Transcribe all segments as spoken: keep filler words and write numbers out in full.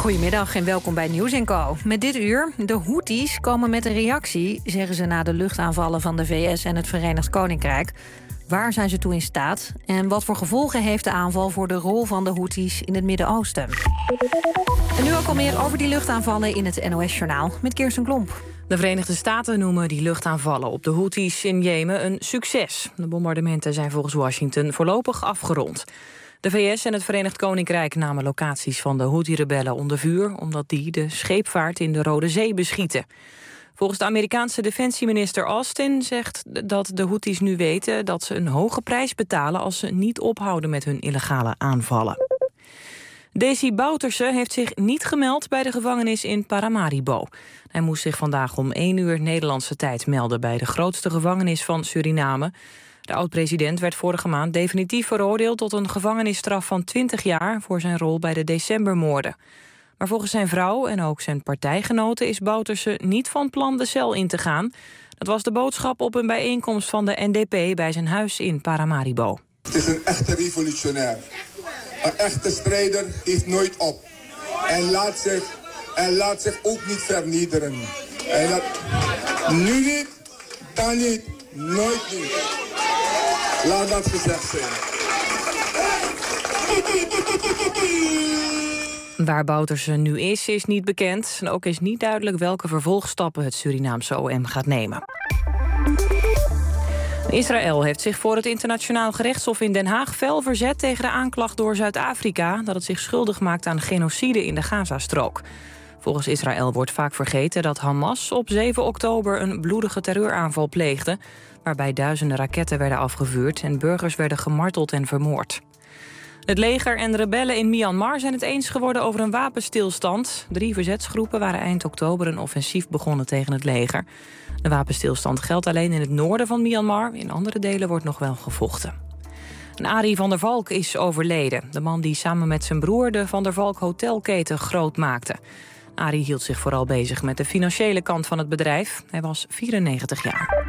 Goedemiddag en welkom bij Nieuws en Co. Met dit uur, de Houthis komen met een reactie, zeggen ze na de luchtaanvallen van de V S en het Verenigd Koninkrijk. Waar zijn ze toe in staat? En wat voor gevolgen heeft de aanval voor de rol van de Houthis in het Midden-Oosten? En nu ook al meer over die luchtaanvallen in het N O S-journaal met Kirsten Klomp. De Verenigde Staten noemen die luchtaanvallen op de Houthis in Jemen een succes. De bombardementen zijn volgens Washington voorlopig afgerond. De V S en het Verenigd Koninkrijk namen locaties van de Houthi-rebellen onder vuur, omdat die de scheepvaart in de Rode Zee beschieten. Volgens de Amerikaanse defensieminister Austin zegt dat de Houthis nu weten dat ze een hoge prijs betalen als ze niet ophouden met hun illegale aanvallen. Desi Bouterse heeft zich niet gemeld bij de gevangenis in Paramaribo. Hij moest zich vandaag om één uur Nederlandse tijd melden bij de grootste gevangenis van Suriname. De oud-president werd vorige maand definitief veroordeeld tot een gevangenisstraf van twintig jaar voor zijn rol bij de decembermoorden. Maar volgens zijn vrouw en ook zijn partijgenoten is Bouterse niet van plan de cel in te gaan. Dat was de boodschap op een bijeenkomst van de N D P bij zijn huis in Paramaribo. Het is een echte revolutionair. Een echte strijder geeft nooit op. En laat zich, en laat zich ook niet vernederen. En dat, nu niet, dan niet, nooit niet. Laat dat gezegd zijn. Waar Bouterse nu is, is niet bekend. En ook is niet duidelijk welke vervolgstappen het Surinaamse O M gaat nemen. Israël heeft zich voor het internationaal gerechtshof in Den Haag fel verzet tegen de aanklacht door Zuid-Afrika dat het zich schuldig maakt aan genocide in de Gazastrook. Volgens Israël wordt vaak vergeten dat Hamas op zeven oktober een bloedige terreuraanval pleegde, waarbij duizenden raketten werden afgevuurd en burgers werden gemarteld en vermoord. Het leger en de rebellen in Myanmar zijn het eens geworden over een wapenstilstand. Drie verzetsgroepen waren eind oktober een offensief begonnen tegen het leger. De wapenstilstand geldt alleen in het noorden van Myanmar. In andere delen wordt nog wel gevochten. En Arie van der Valk is overleden. De man die samen met zijn broer de Van der Valk hotelketen groot maakte. Arie hield zich vooral bezig met de financiële kant van het bedrijf. Hij was vierennegentig jaar.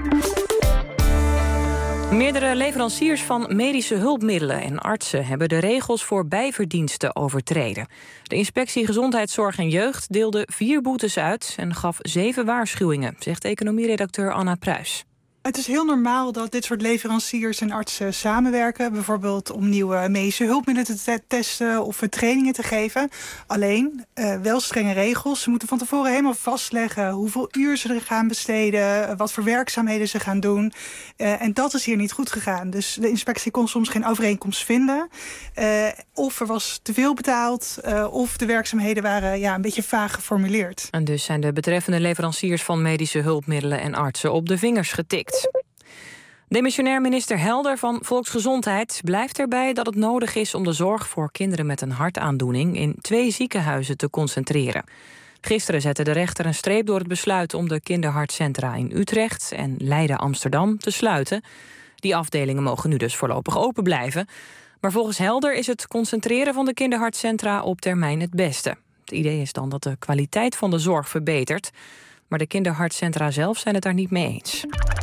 Meerdere leveranciers van medische hulpmiddelen en artsen hebben de regels voor bijverdiensten overtreden. De Inspectie Gezondheidszorg en Jeugd deelde vier boetes uit en gaf zeven waarschuwingen, zegt economieredacteur Anna Pruis. Het is heel normaal dat dit soort leveranciers en artsen samenwerken. Bijvoorbeeld om nieuwe medische hulpmiddelen te testen of trainingen te geven. Alleen, uh, wel strenge regels. Ze moeten van tevoren helemaal vastleggen hoeveel uur ze er gaan besteden, wat voor werkzaamheden ze gaan doen. Uh, en dat is hier niet goed gegaan. Dus de inspectie kon soms geen overeenkomst vinden. Uh, of er was te veel betaald, uh, of de werkzaamheden waren ja, een beetje vaag geformuleerd. En dus zijn de betreffende leveranciers van medische hulpmiddelen en artsen op de vingers getikt. Demissionair minister Helder van Volksgezondheid blijft erbij dat het nodig is om de zorg voor kinderen met een hartaandoening in twee ziekenhuizen te concentreren. Gisteren zette de rechter een streep door het besluit om de kinderhartcentra in Utrecht en Leiden-Amsterdam te sluiten. Die afdelingen mogen nu dus voorlopig open blijven. Maar volgens Helder is het concentreren van de kinderhartcentra op termijn het beste. Het idee is dan dat de kwaliteit van de zorg verbetert. Maar de kinderhartcentra zelf zijn het daar niet mee eens.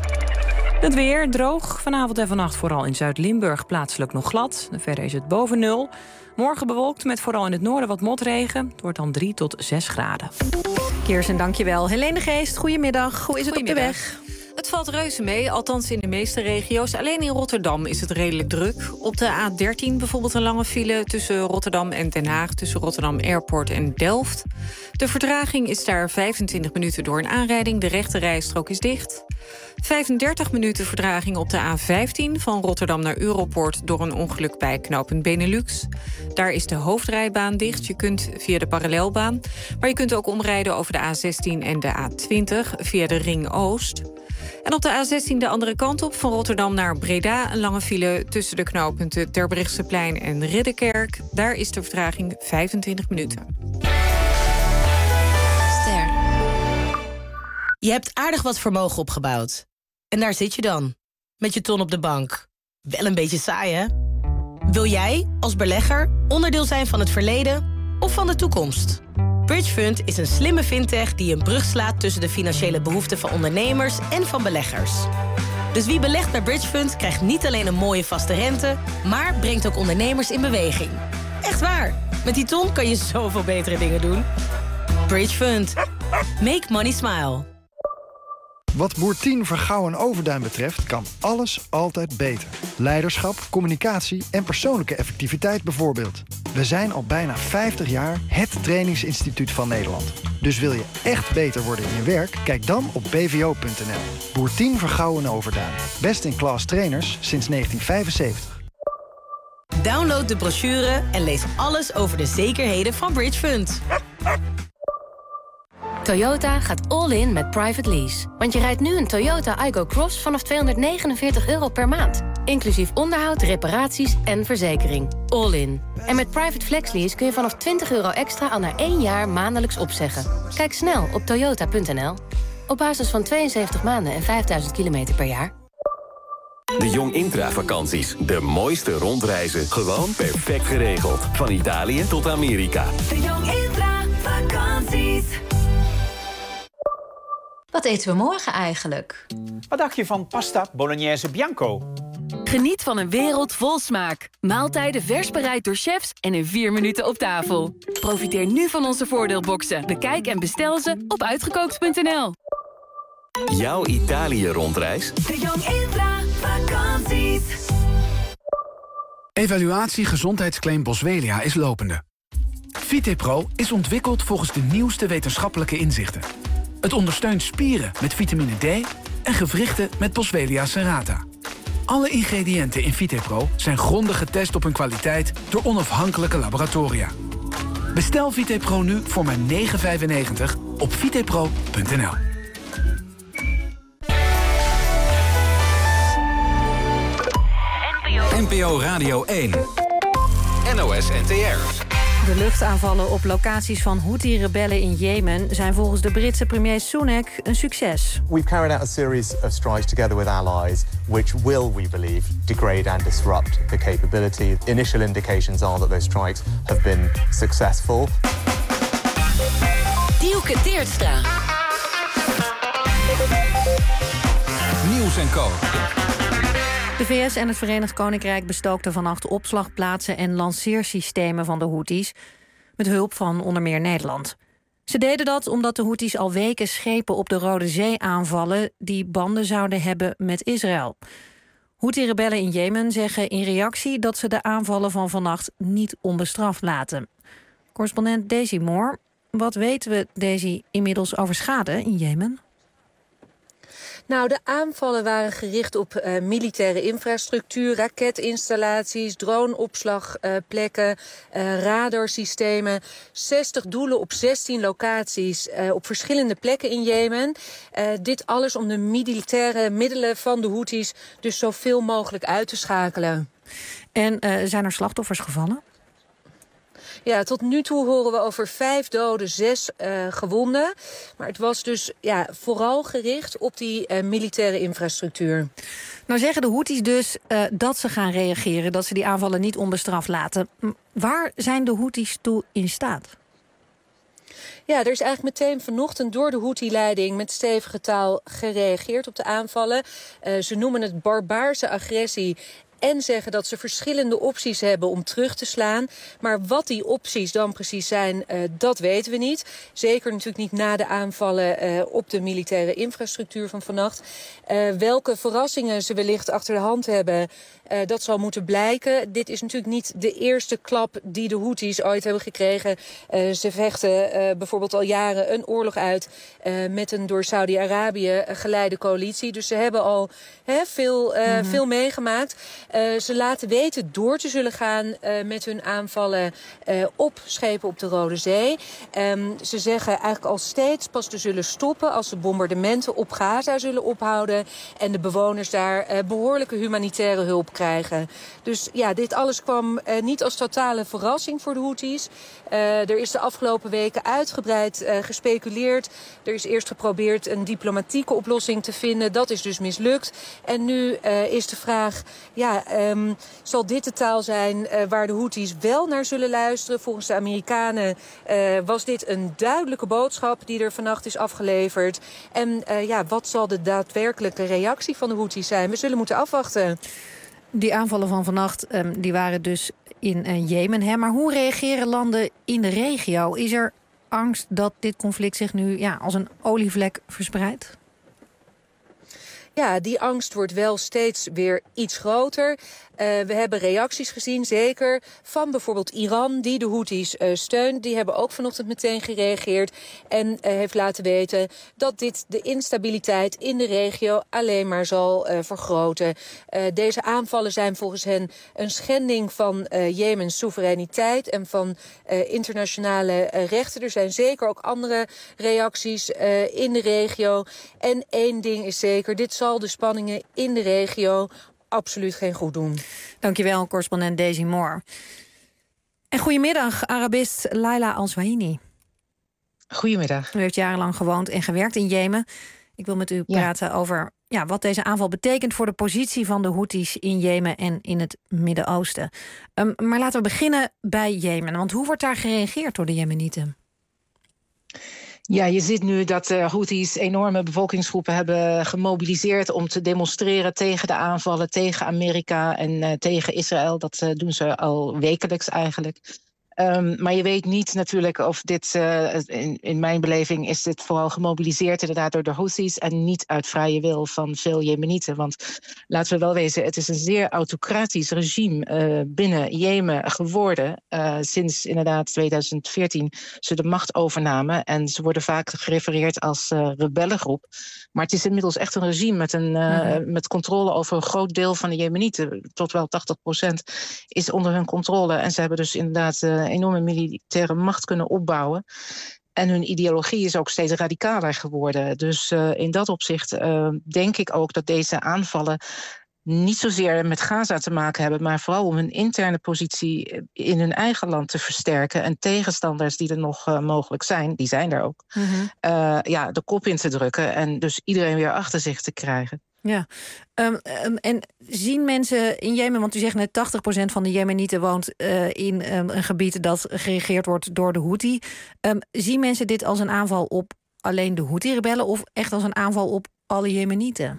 Het weer droog. Vanavond en vannacht vooral in Zuid-Limburg plaatselijk nog glad. Verder is het boven nul. Morgen bewolkt met vooral in het noorden wat motregen. Het wordt dan drie tot zes graden. Kirsten, dankjewel. Helene de Geest, goedemiddag. Hoe is het op de weg? Het valt reuze mee, althans in de meeste regio's. Alleen in Rotterdam is het redelijk druk. Op de A dertien bijvoorbeeld een lange file tussen Rotterdam en Den Haag, tussen Rotterdam Airport en Delft. De vertraging is daar vijfentwintig minuten door een aanrijding. De rechte rijstrook is dicht. vijfendertig minuten vertraging op de A vijftien van Rotterdam naar Europoort door een ongeluk bij knooppunt Benelux. Daar is de hoofdrijbaan dicht. Je kunt via de parallelbaan. Maar je kunt ook omrijden over de A zestien en de A twintig via de Ring Oost. En op de A zestien de andere kant op, van Rotterdam naar Breda, een lange file tussen de knooppunten Terbrechtseplein en Ridderkerk. Daar is de vertraging vijfentwintig minuten. Ster. Je hebt aardig wat vermogen opgebouwd. En daar zit je dan, met je ton op de bank. Wel een beetje saai, hè? Wil jij, als belegger, onderdeel zijn van het verleden of van de toekomst? Bridgefund is een slimme fintech die een brug slaat tussen de financiële behoeften van ondernemers en van beleggers. Dus wie belegt bij Bridgefund krijgt niet alleen een mooie vaste rente, maar brengt ook ondernemers in beweging. Echt waar! Met die ton kan je zoveel betere dingen doen. Bridge Fund. Make money smile. Wat Boer tien Vergouwen Overduin betreft kan alles altijd beter. Leiderschap, communicatie en persoonlijke effectiviteit bijvoorbeeld. We zijn al bijna vijftig jaar het trainingsinstituut van Nederland. Dus wil je echt beter worden in je werk? Kijk dan op b v o punt n l. Boer tien Vergouwen Overduin. Best in class trainers sinds negentien vijfenzeventig. Download de brochure en lees alles over de zekerheden van Bridge Fund. Toyota gaat all in met private lease. Want je rijdt nu een Toyota Aygo Cross vanaf tweehonderdnegenenveertig euro per maand. Inclusief onderhoud, reparaties en verzekering. All in. En met private flex lease kun je vanaf twintig euro extra al na één jaar maandelijks opzeggen. Kijk snel op toyota punt n l. Op basis van tweeënzeventig maanden en vijfduizend kilometer per jaar. De Jong Intra-vakanties. De mooiste rondreizen. Gewoon perfect geregeld. Van Italië tot Amerika. De Jong Intra-vakanties. Wat eten we morgen eigenlijk? Wat dacht je van pasta bolognese bianco? Geniet van een wereld vol smaak. Maaltijden vers bereid door chefs en in vier minuten op tafel. Profiteer nu van onze voordeelboxen. Bekijk en bestel ze op uitgekookt punt n l. Jouw Italië-rondreis? De Jong Intra-vakanties. Evaluatie gezondheidsclaim Boswellia is lopende. VitePro is ontwikkeld volgens de nieuwste wetenschappelijke inzichten. Het ondersteunt spieren met vitamine D en gewrichten met Boswellia serrata. Alle ingrediënten in VitePro zijn grondig getest op hun kwaliteit door onafhankelijke laboratoria. Bestel VitePro nu voor maar negen vijfennegentig op vitepro punt n l. N P O Radio één. N O S N T R. De luchtaanvallen op locaties van Houthi-rebellen in Jemen zijn volgens de Britse premier Sunak een succes. We've carried out a series of strikes together with allies, which will, we believe, degrade and disrupt the capability. Initial indications are that those strikes have been successful. Dielke Teertstra. Nieuws en Co. De V S en het Verenigd Koninkrijk bestookten vannacht opslagplaatsen en lanceersystemen van de Houthis, met hulp van onder meer Nederland. Ze deden dat omdat de Houthis al weken schepen op de Rode Zee aanvallen die banden zouden hebben met Israël. Houthi-rebellen in Jemen zeggen in reactie dat ze de aanvallen van vannacht niet onbestraft laten. Correspondent Daisy Moore, wat weten we, Daisy, inmiddels over schade in Jemen? Nou, de aanvallen waren gericht op uh, militaire infrastructuur, raketinstallaties, droneopslagplekken, uh, radarsystemen. zestig doelen op zestien locaties uh, op verschillende plekken in Jemen. Uh, dit alles om de militaire middelen van de Houthis dus zoveel mogelijk uit te schakelen. En uh, zijn er slachtoffers gevallen? Ja, tot nu toe horen we over vijf doden, zes uh, gewonden. Maar het was dus ja, vooral gericht op die uh, militaire infrastructuur. Nou zeggen de Houthis dus uh, dat ze gaan reageren, dat ze die aanvallen niet onbestraft laten. Waar zijn de Houthis toe in staat? Ja, er is eigenlijk meteen vanochtend door de Houthi-leiding met stevige taal gereageerd op de aanvallen. Uh, ze noemen het barbaarse agressie en zeggen dat ze verschillende opties hebben om terug te slaan. Maar wat die opties dan precies zijn, uh, dat weten we niet. Zeker natuurlijk niet na de aanvallen uh, op de militaire infrastructuur van vannacht. Uh, welke verrassingen ze wellicht achter de hand hebben, uh, dat zal moeten blijken. Dit is natuurlijk niet de eerste klap die de Houthis ooit hebben gekregen. Uh, ze vechten uh, bijvoorbeeld al jaren een oorlog uit uh, met een door Saudi-Arabië geleide coalitie. Dus ze hebben al he, veel, uh, mm-hmm. veel meegemaakt. Uh, ze laten weten door te zullen gaan uh, met hun aanvallen uh, op schepen op de Rode Zee. Um, ze zeggen eigenlijk al steeds pas te zullen stoppen als de bombardementen op Gaza zullen ophouden en de bewoners daar uh, behoorlijke humanitaire hulp krijgen. Dus ja, dit alles kwam uh, niet als totale verrassing voor de Houthis. Uh, er is de afgelopen weken uitgebreid uh, gespeculeerd. Er is eerst geprobeerd een diplomatieke oplossing te vinden. Dat is dus mislukt. En nu uh, is de vraag, ja, Um, zal dit de taal zijn uh, waar de Houthis wel naar zullen luisteren? Volgens de Amerikanen uh, was dit een duidelijke boodschap die er vannacht is afgeleverd. En uh, ja, wat zal de daadwerkelijke reactie van de Houthis zijn? We zullen moeten afwachten. Die aanvallen van vannacht um, die waren dus in uh, Jemen. Hè? Maar hoe reageren landen in de regio? Is er angst dat dit conflict zich nu ja, als een olievlek verspreidt? Ja, die angst wordt wel steeds weer iets groter. Uh, we hebben reacties gezien, zeker, van bijvoorbeeld Iran, die de Houthis uh, steunt. Die hebben ook vanochtend meteen gereageerd en uh, heeft laten weten dat dit de instabiliteit in de regio alleen maar zal uh, vergroten. Uh, deze aanvallen zijn volgens hen een schending van uh, Jemens soevereiniteit en van uh, internationale uh, rechten. Er zijn zeker ook andere reacties uh, in de regio. En één ding is zeker, dit zal de spanningen in de regio absoluut geen goed doen. Dankjewel, correspondent Daisy Moore. En goedemiddag, Arabist Laila Al-Zwahini. Goedemiddag. U heeft jarenlang gewoond en gewerkt in Jemen. Ik wil met u ja. praten over ja, wat deze aanval betekent voor de positie van de Houthis in Jemen en in het Midden-Oosten. Um, maar laten we beginnen bij Jemen. Want hoe wordt daar gereageerd door de Jemenieten? Ja, je ziet nu dat de Houthis enorme bevolkingsgroepen hebben gemobiliseerd om te demonstreren tegen de aanvallen, tegen Amerika en uh, tegen Israël. Dat uh, doen ze al wekelijks eigenlijk. Um, maar je weet niet natuurlijk of dit, uh, in, in mijn beleving is dit vooral gemobiliseerd inderdaad door de Houthis en niet uit vrije wil van veel Jemenieten. Want laten we wel wezen, het is een zeer autocratisch regime uh, binnen Jemen geworden. Uh, sinds inderdaad tweeduizend veertien ze de macht overnamen. En ze worden vaak gerefereerd als uh, rebellengroep. Maar het is inmiddels echt een regime met, een, uh, mm-hmm. met controle over een groot deel van de Jemenieten. Tot wel tachtig procent is onder hun controle. En ze hebben dus inderdaad uh, enorme militaire macht kunnen opbouwen. En hun ideologie is ook steeds radicaler geworden. Dus uh, in dat opzicht uh, denk ik ook dat deze aanvallen niet zozeer met Gaza te maken hebben, maar vooral om hun interne positie in hun eigen land te versterken en tegenstanders die er nog uh, mogelijk zijn, die zijn er ook, mm-hmm. uh, ja, de kop in te drukken en dus iedereen weer achter zich te krijgen. Ja, um, um, en zien mensen in Jemen, want u zegt net tachtig procent van de Jemenieten woont uh, in um, een gebied dat geregeerd wordt door de Houthi. Um, zien mensen dit als een aanval op alleen de Houthi-rebellen of echt als een aanval op alle Jemenieten?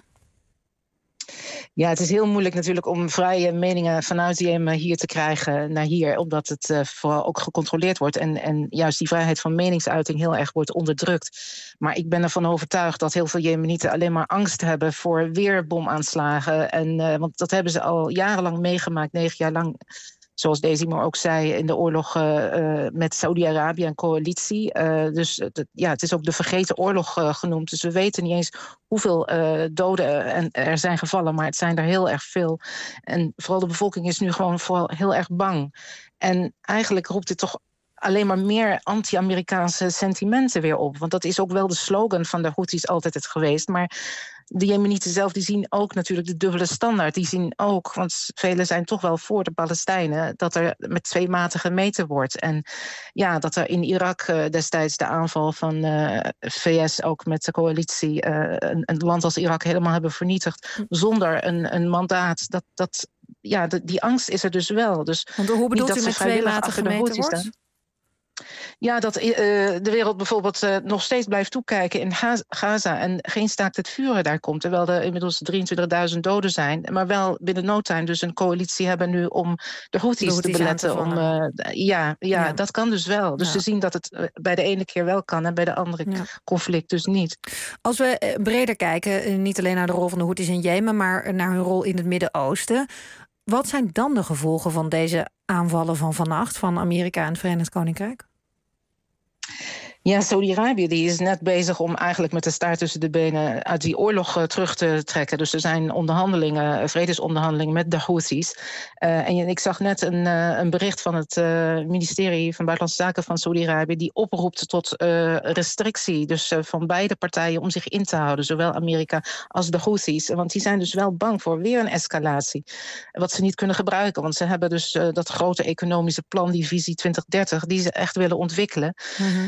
Ja, het is heel moeilijk natuurlijk om vrije meningen vanuit Jemen hier te krijgen naar hier, omdat het uh, vooral ook gecontroleerd wordt en, en juist die vrijheid van meningsuiting heel erg wordt onderdrukt. Maar ik ben ervan overtuigd dat heel veel Jemenieten alleen maar angst hebben voor weer bomaanslagen. En, uh, want dat hebben ze al jarenlang meegemaakt, negen jaar lang. Zoals Daisy maar ook zei, in de oorlog uh, uh, met Saudi-Arabië en coalitie. Uh, dus uh, ja, het is ook de vergeten oorlog uh, genoemd. Dus we weten niet eens hoeveel uh, doden en er zijn gevallen, maar het zijn er heel erg veel. En vooral de bevolking is nu gewoon vooral heel erg bang. En eigenlijk roept dit toch alleen maar meer anti-Amerikaanse sentimenten weer op. Want dat is ook wel de slogan van de Houthis altijd het geweest. Maar de Jemenieten zelf die zien ook natuurlijk de dubbele standaard. Die zien ook, want velen zijn toch wel voor de Palestijnen, dat er met twee maten gemeten wordt. En ja, dat er in Irak uh, destijds de aanval van uh, V S ook met de coalitie uh, een, een land als Irak helemaal hebben vernietigd zonder een, een mandaat. Dat, dat, ja, de, die angst is er dus wel. Dus want hoe bedoelt u met twee maten gemeten wordt? Staan. Ja, dat uh, de wereld bijvoorbeeld uh, nog steeds blijft toekijken in Gaza en geen staakt het vuren daar komt. Terwijl er inmiddels drieëntwintigduizend doden zijn. Maar wel binnen no time dus een coalitie hebben nu om de Houthis, de te beletten. Te om, uh, ja, ja, ja, dat kan dus wel. Dus ja. Ze zien dat het uh, bij de ene keer wel kan en bij de andere ja. conflict dus niet. Als we uh, breder kijken, uh, niet alleen naar de rol van de Houthis in Jemen, maar naar hun rol in het Midden-Oosten. Wat zijn dan de gevolgen van deze aanvallen van vannacht van Amerika en het Verenigd Koninkrijk? Ja, Saudi-Arabië die is net bezig om eigenlijk met de staart tussen de benen uit die oorlog uh, terug te trekken. Dus er zijn onderhandelingen, vredesonderhandelingen met de Houthis. Uh, en ik zag net een, uh, een bericht van het uh, ministerie van Buitenlandse Zaken van Saudi-Arabië die oproept tot uh, restrictie. Dus uh, van beide partijen om zich in te houden, zowel Amerika als de Houthis. Want die zijn dus wel bang voor weer een escalatie. Wat ze niet kunnen gebruiken, want ze hebben dus uh, dat grote economische plan, die visie twintig dertig, die ze echt willen ontwikkelen. Mm-hmm. Um,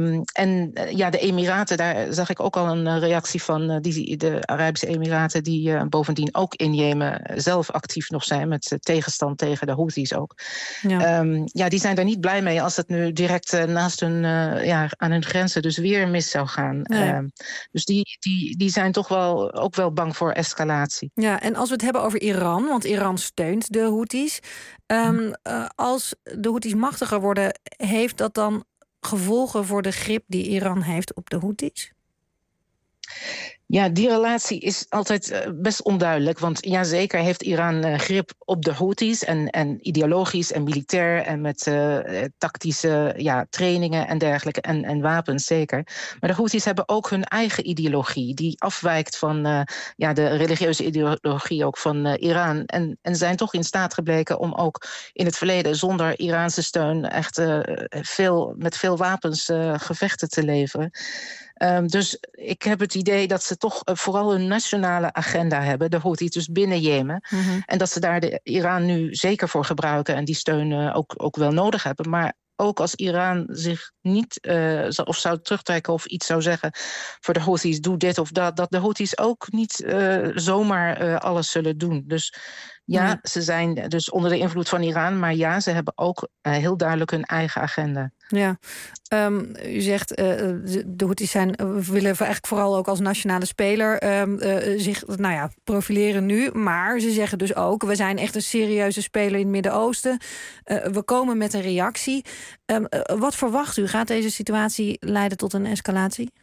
Um, en uh, ja, de Emiraten, daar zag ik ook al een uh, reactie van uh, die, de Arabische Emiraten, die uh, bovendien ook in Jemen zelf actief nog zijn met uh, tegenstand tegen de Houthis ook. Ja. Um, ja, die zijn daar niet blij mee als het nu direct uh, naast hun, uh, ja, aan hun grenzen dus weer mis zou gaan. Nee. Um, dus die, die, die zijn toch wel ook wel bang voor escalatie. Ja, en als we het hebben over Iran, want Iran steunt de Houthis. Um, uh, als de Houthis machtiger worden, heeft dat dan gevolgen voor de grip die Iran heeft op de Houthis? Ja, die relatie is altijd uh, best onduidelijk. Want ja, zeker heeft Iran uh, grip op de Houthis. En, en ideologisch en militair en met uh, tactische ja, trainingen en dergelijke. En, en wapens zeker. Maar de Houthis hebben ook hun eigen ideologie. Die afwijkt van uh, ja, de religieuze ideologie ook van uh, Iran. En, en zijn toch in staat gebleken om ook in het verleden zonder Iraanse steun echt uh, veel, met veel wapens uh, gevechten te leveren. Um, dus ik heb het idee dat ze toch uh, vooral een nationale agenda hebben, de Houthis, dus binnen Jemen. Mm-hmm. En dat ze daar de Iran nu zeker voor gebruiken en die steun uh, ook, ook wel nodig hebben. Maar ook als Iran zich niet uh, of zou terugtrekken of iets zou zeggen voor de Houthis, doe dit of dat, dat de Houthis ook niet uh, zomaar uh, alles zullen doen. Dus ja, ja, ze zijn dus onder de invloed van Iran, maar ja, ze hebben ook uh, heel duidelijk hun eigen agenda. Ja, um, u zegt uh, de Houthis zijn, uh, willen eigenlijk vooral ook als nationale speler um, uh, zich nou ja, profileren nu. Maar ze zeggen dus ook, we zijn echt een serieuze speler in het Midden-Oosten. Uh, we komen met een reactie. Um, uh, wat verwacht u? Gaat deze situatie leiden tot een escalatie?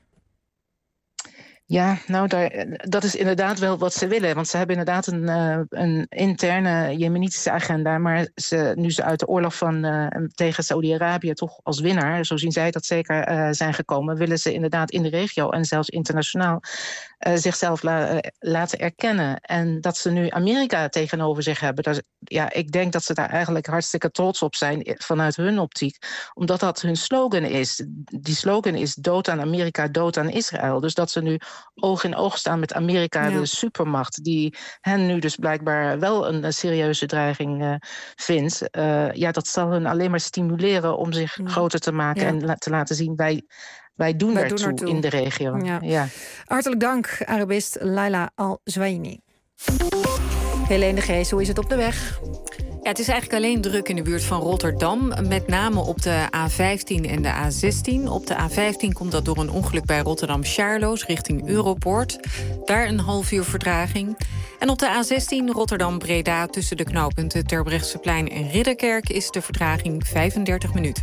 Ja, nou, daar, dat is inderdaad wel wat ze willen. Want ze hebben inderdaad een, uh, een interne jemenitische agenda. Maar ze, nu ze uit de oorlog van, uh, tegen Saudi-Arabië toch als winnaar, zo zien zij dat zeker, uh, zijn gekomen, willen ze inderdaad in de regio en zelfs internationaal uh, zichzelf la, uh, laten erkennen. En dat ze nu Amerika tegenover zich hebben, dat, ja, ik denk dat ze daar eigenlijk hartstikke trots op zijn vanuit hun optiek. Omdat dat hun slogan is. Die slogan is dood aan Amerika, dood aan Israël. Dus dat ze nu oog in oog staan met Amerika, ja. de supermacht, die hen nu dus blijkbaar wel een, een serieuze dreiging uh, vindt. Uh, ja, dat zal hun alleen maar stimuleren om zich ja. groter te maken ja. en la- te laten zien, wij, wij doen wij ertoe doen in de regio. Ja. Ja. Hartelijk dank, Arabist Laila Al-Zwaini. Helene de Geest, hoe is het op de weg? Ja, het is eigenlijk alleen druk in de buurt van Rotterdam. Met name op de A vijftien en de A zestien. Op de A vijftien komt dat door een ongeluk bij Rotterdam-Charloes richting Europoort. Daar een half uur vertraging. En op de A zestien Rotterdam-Breda tussen de knooppunten Terbrechtseplein en Ridderkerk is de vertraging vijfendertig minuten.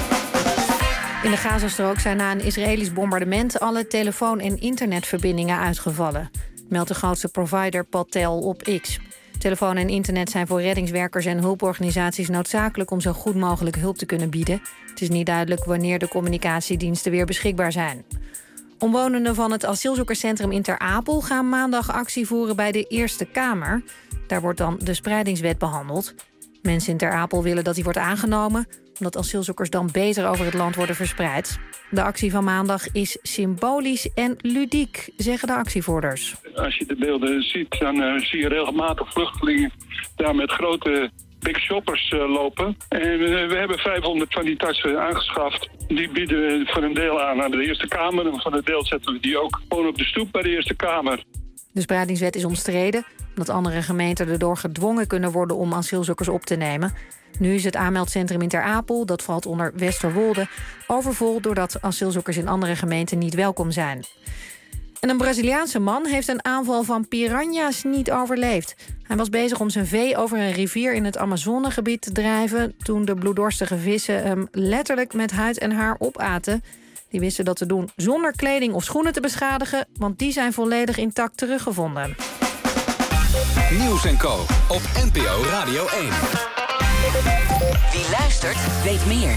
In de Gazastrook zijn na een Israëlisch bombardement alle telefoon- en internetverbindingen uitgevallen, meldt de grootste provider Paltel op X. Telefoon en internet zijn voor reddingswerkers en hulporganisaties noodzakelijk om zo goed mogelijk hulp te kunnen bieden. Het is niet duidelijk wanneer de communicatiediensten weer beschikbaar zijn. Omwonenden van het asielzoekerscentrum in Ter Apel gaan maandag actie voeren bij de Eerste Kamer. Daar wordt dan de spreidingswet behandeld. Mensen in Ter Apel willen dat die wordt aangenomen, omdat asielzoekers dan beter over het land worden verspreid. De actie van maandag is symbolisch en ludiek, zeggen de actievoerders. Als je de beelden ziet, dan uh, zie je regelmatig vluchtelingen daar met grote big shoppers uh, lopen. En uh, we hebben vijfhonderd van die tassen aangeschaft. Die bieden we voor een deel aan aan de Eerste Kamer. En voor een deel zetten we die ook gewoon op de stoep bij de Eerste Kamer. De spreidingswet is omstreden, omdat andere gemeenten erdoor gedwongen kunnen worden om asielzoekers op te nemen. Nu is het aanmeldcentrum in Ter Apel, dat valt onder Westerwolde, overvol doordat asielzoekers in andere gemeenten niet welkom zijn. En een Braziliaanse man heeft een aanval van piranha's niet overleefd. Hij was bezig om zijn vee over een rivier in het Amazonegebied te drijven toen de bloeddorstige vissen hem letterlijk met huid en haar opaten. Die wisten dat te doen zonder kleding of schoenen te beschadigen, want die zijn volledig intact teruggevonden. Nieuws en Co. op N P O Radio één. Wie luistert, weet meer.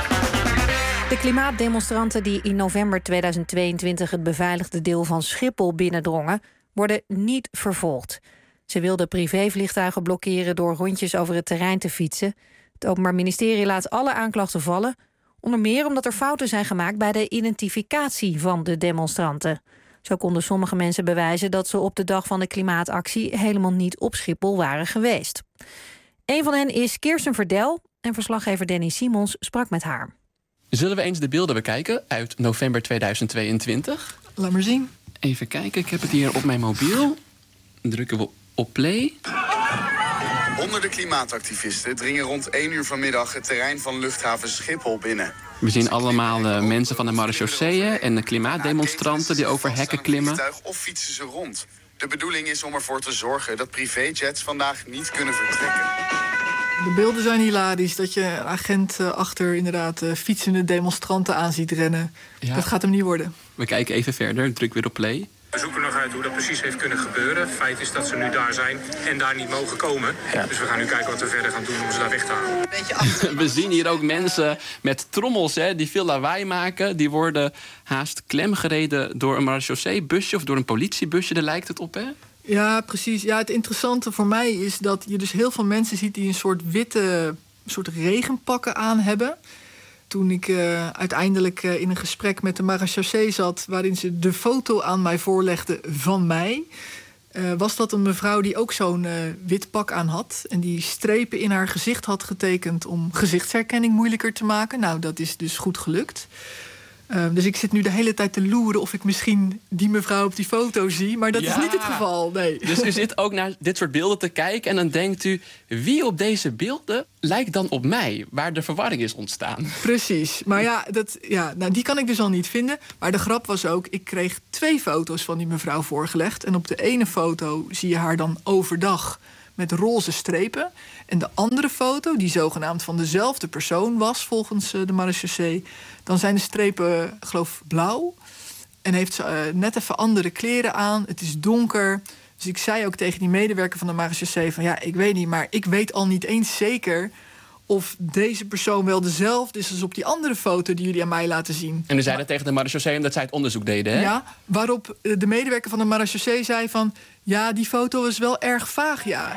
De klimaatdemonstranten die in november tweeduizend tweeëntwintig het beveiligde deel van Schiphol binnendrongen, worden niet vervolgd. Ze wilden privévliegtuigen blokkeren door rondjes over het terrein te fietsen. Het Openbaar Ministerie laat alle aanklachten vallen, onder meer omdat er fouten zijn gemaakt bij de identificatie van de demonstranten. Zo konden sommige mensen bewijzen dat ze op de dag van de klimaatactie helemaal niet op Schiphol waren geweest. Een van hen is Kirsten Verdel en verslaggever Danny Simons sprak met haar. Zullen we eens de beelden bekijken uit november tweeduizend tweeëntwintig? Laat maar zien. Even kijken, ik heb het hier op mijn mobiel. Dan drukken we op play. Honderden klimaatactivisten dringen rond één uur vanmiddag het terrein van luchthaven Schiphol binnen. We zien allemaal uh, mensen van de marechausseeën en de klimaatdemonstranten die over hekken klimmen. Of fietsen ze rond. De bedoeling is om ervoor te zorgen dat privéjets vandaag niet kunnen vertrekken. De beelden zijn hilarisch. Dat je een agent uh, achter inderdaad uh, fietsende demonstranten aan ziet rennen. Ja. Dat gaat hem niet worden. We kijken even verder. Druk weer op play. We zoeken nog uit hoe dat precies heeft kunnen gebeuren. Feit is dat ze nu daar zijn en daar niet mogen komen. Ja. Dus we gaan nu kijken wat we verder gaan doen om ze daar weg te halen. We zien hier ook mensen met trommels, hè, die veel lawaai maken. Die worden haast klemgereden door een marechaussee-busje of door een politiebusje. Daar lijkt het op, hè? Ja, precies. Ja, het interessante voor mij is dat je dus heel veel mensen ziet die een soort witte, soort regenpakken aan hebben. Toen ik uh, uiteindelijk uh, in een gesprek met de marechaussee zat, waarin ze de foto aan mij voorlegde van mij, uh, was dat een mevrouw die ook zo'n uh, wit pak aan had en die strepen in haar gezicht had getekend om gezichtsherkenning moeilijker te maken. Nou, dat is dus goed gelukt. Uh, dus ik zit nu de hele tijd te loeren of ik misschien die mevrouw op die foto zie. Maar dat ja. is niet het geval, nee. Dus u zit ook naar dit soort beelden te kijken en dan denkt u, wie op deze beelden lijkt dan op mij? Waar de verwarring is ontstaan. Precies. Maar ja, dat, ja nou, die kan ik dus al niet vinden. Maar de grap was ook, ik kreeg twee foto's van die mevrouw voorgelegd. En op de ene foto zie je haar dan overdag met roze strepen. En de andere foto, die zogenaamd van dezelfde persoon was, volgens de marechaussee, dan zijn de strepen, geloof blauw. En heeft ze uh, net even andere kleren aan. Het is donker. Dus ik zei ook tegen die medewerker van de marechaussee van, ja, ik weet niet, maar ik weet al niet eens zeker of deze persoon wel dezelfde is als op die andere foto die jullie aan mij laten zien. En u zei dat tegen de marechaussee omdat zij het onderzoek deden, hè? Ja, waarop de medewerker van de marechaussee zei van, ja, die foto is wel erg vaag, ja.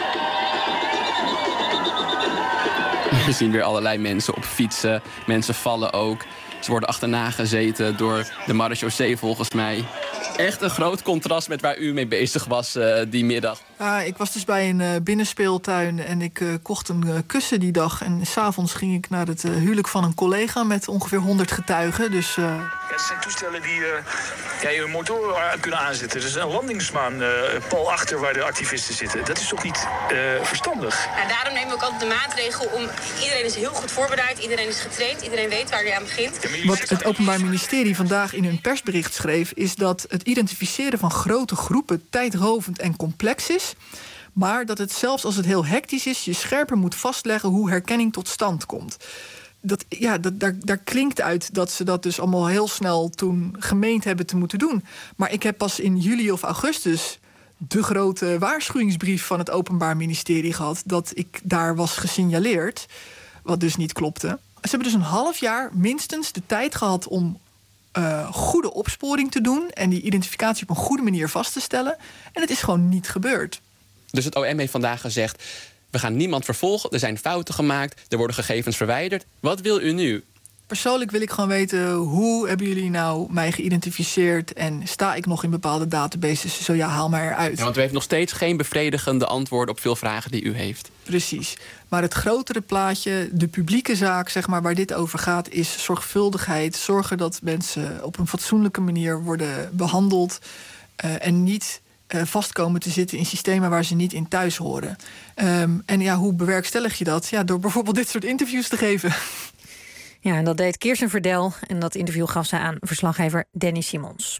We zien weer allerlei mensen op fietsen. Mensen vallen ook. Ze worden achterna gezeten door de marechaussee volgens mij. Echt een groot contrast met waar u mee bezig was uh, die middag. Ja, ik was dus bij een uh, binnenspeeltuin en ik uh, kocht een uh, kussen die dag. En 's avonds ging ik naar het uh, huwelijk van een collega met ongeveer honderd getuigen. Dus, uh... ja, het zijn toestellen die uh, ja, je motor kunnen aanzetten. Er is een landingsmaan uh, pal achter waar de activisten zitten. Dat is toch niet uh, verstandig? Ja, daarom nemen we ook altijd de maatregel om... Iedereen is heel goed voorbereid, iedereen is getraind, iedereen weet waar hij aan begint. Wat het Openbaar Ministerie vandaag in hun persbericht schreef, is dat het identificeren van grote groepen tijdrovend en complex is, maar dat het zelfs als het heel hectisch is, je scherper moet vastleggen hoe herkenning tot stand komt. Dat, ja, dat, daar, daar klinkt uit dat ze dat dus allemaal heel snel toen gemeend hebben te moeten doen. Maar ik heb pas in juli of augustus de grote waarschuwingsbrief van het Openbaar Ministerie gehad dat ik daar was gesignaleerd, wat dus niet klopte. Ze hebben dus een half jaar minstens de tijd gehad om uh, goede opsporing te doen en die identificatie op een goede manier vast te stellen. En het is gewoon niet gebeurd. Dus het O M heeft vandaag gezegd, we gaan niemand vervolgen, er zijn fouten gemaakt, er worden gegevens verwijderd. Wat wil u nu? Persoonlijk wil ik gewoon weten, hoe hebben jullie nou mij geïdentificeerd en sta ik nog in bepaalde databases? Zo ja, haal maar eruit. Ja, want u heeft nog steeds geen bevredigende antwoorden op veel vragen die u heeft. Precies. Maar het grotere plaatje, de publieke zaak, zeg maar, waar dit over gaat, is zorgvuldigheid. Zorgen dat mensen op een fatsoenlijke manier worden behandeld uh, en niet uh, vastkomen te zitten in systemen waar ze niet in thuis horen. Um, en ja, hoe bewerkstellig je dat? Ja, door bijvoorbeeld dit soort interviews te geven. Ja, en dat deed Kirsten Verdel. En dat interview gaf ze aan verslaggever Danny Simons.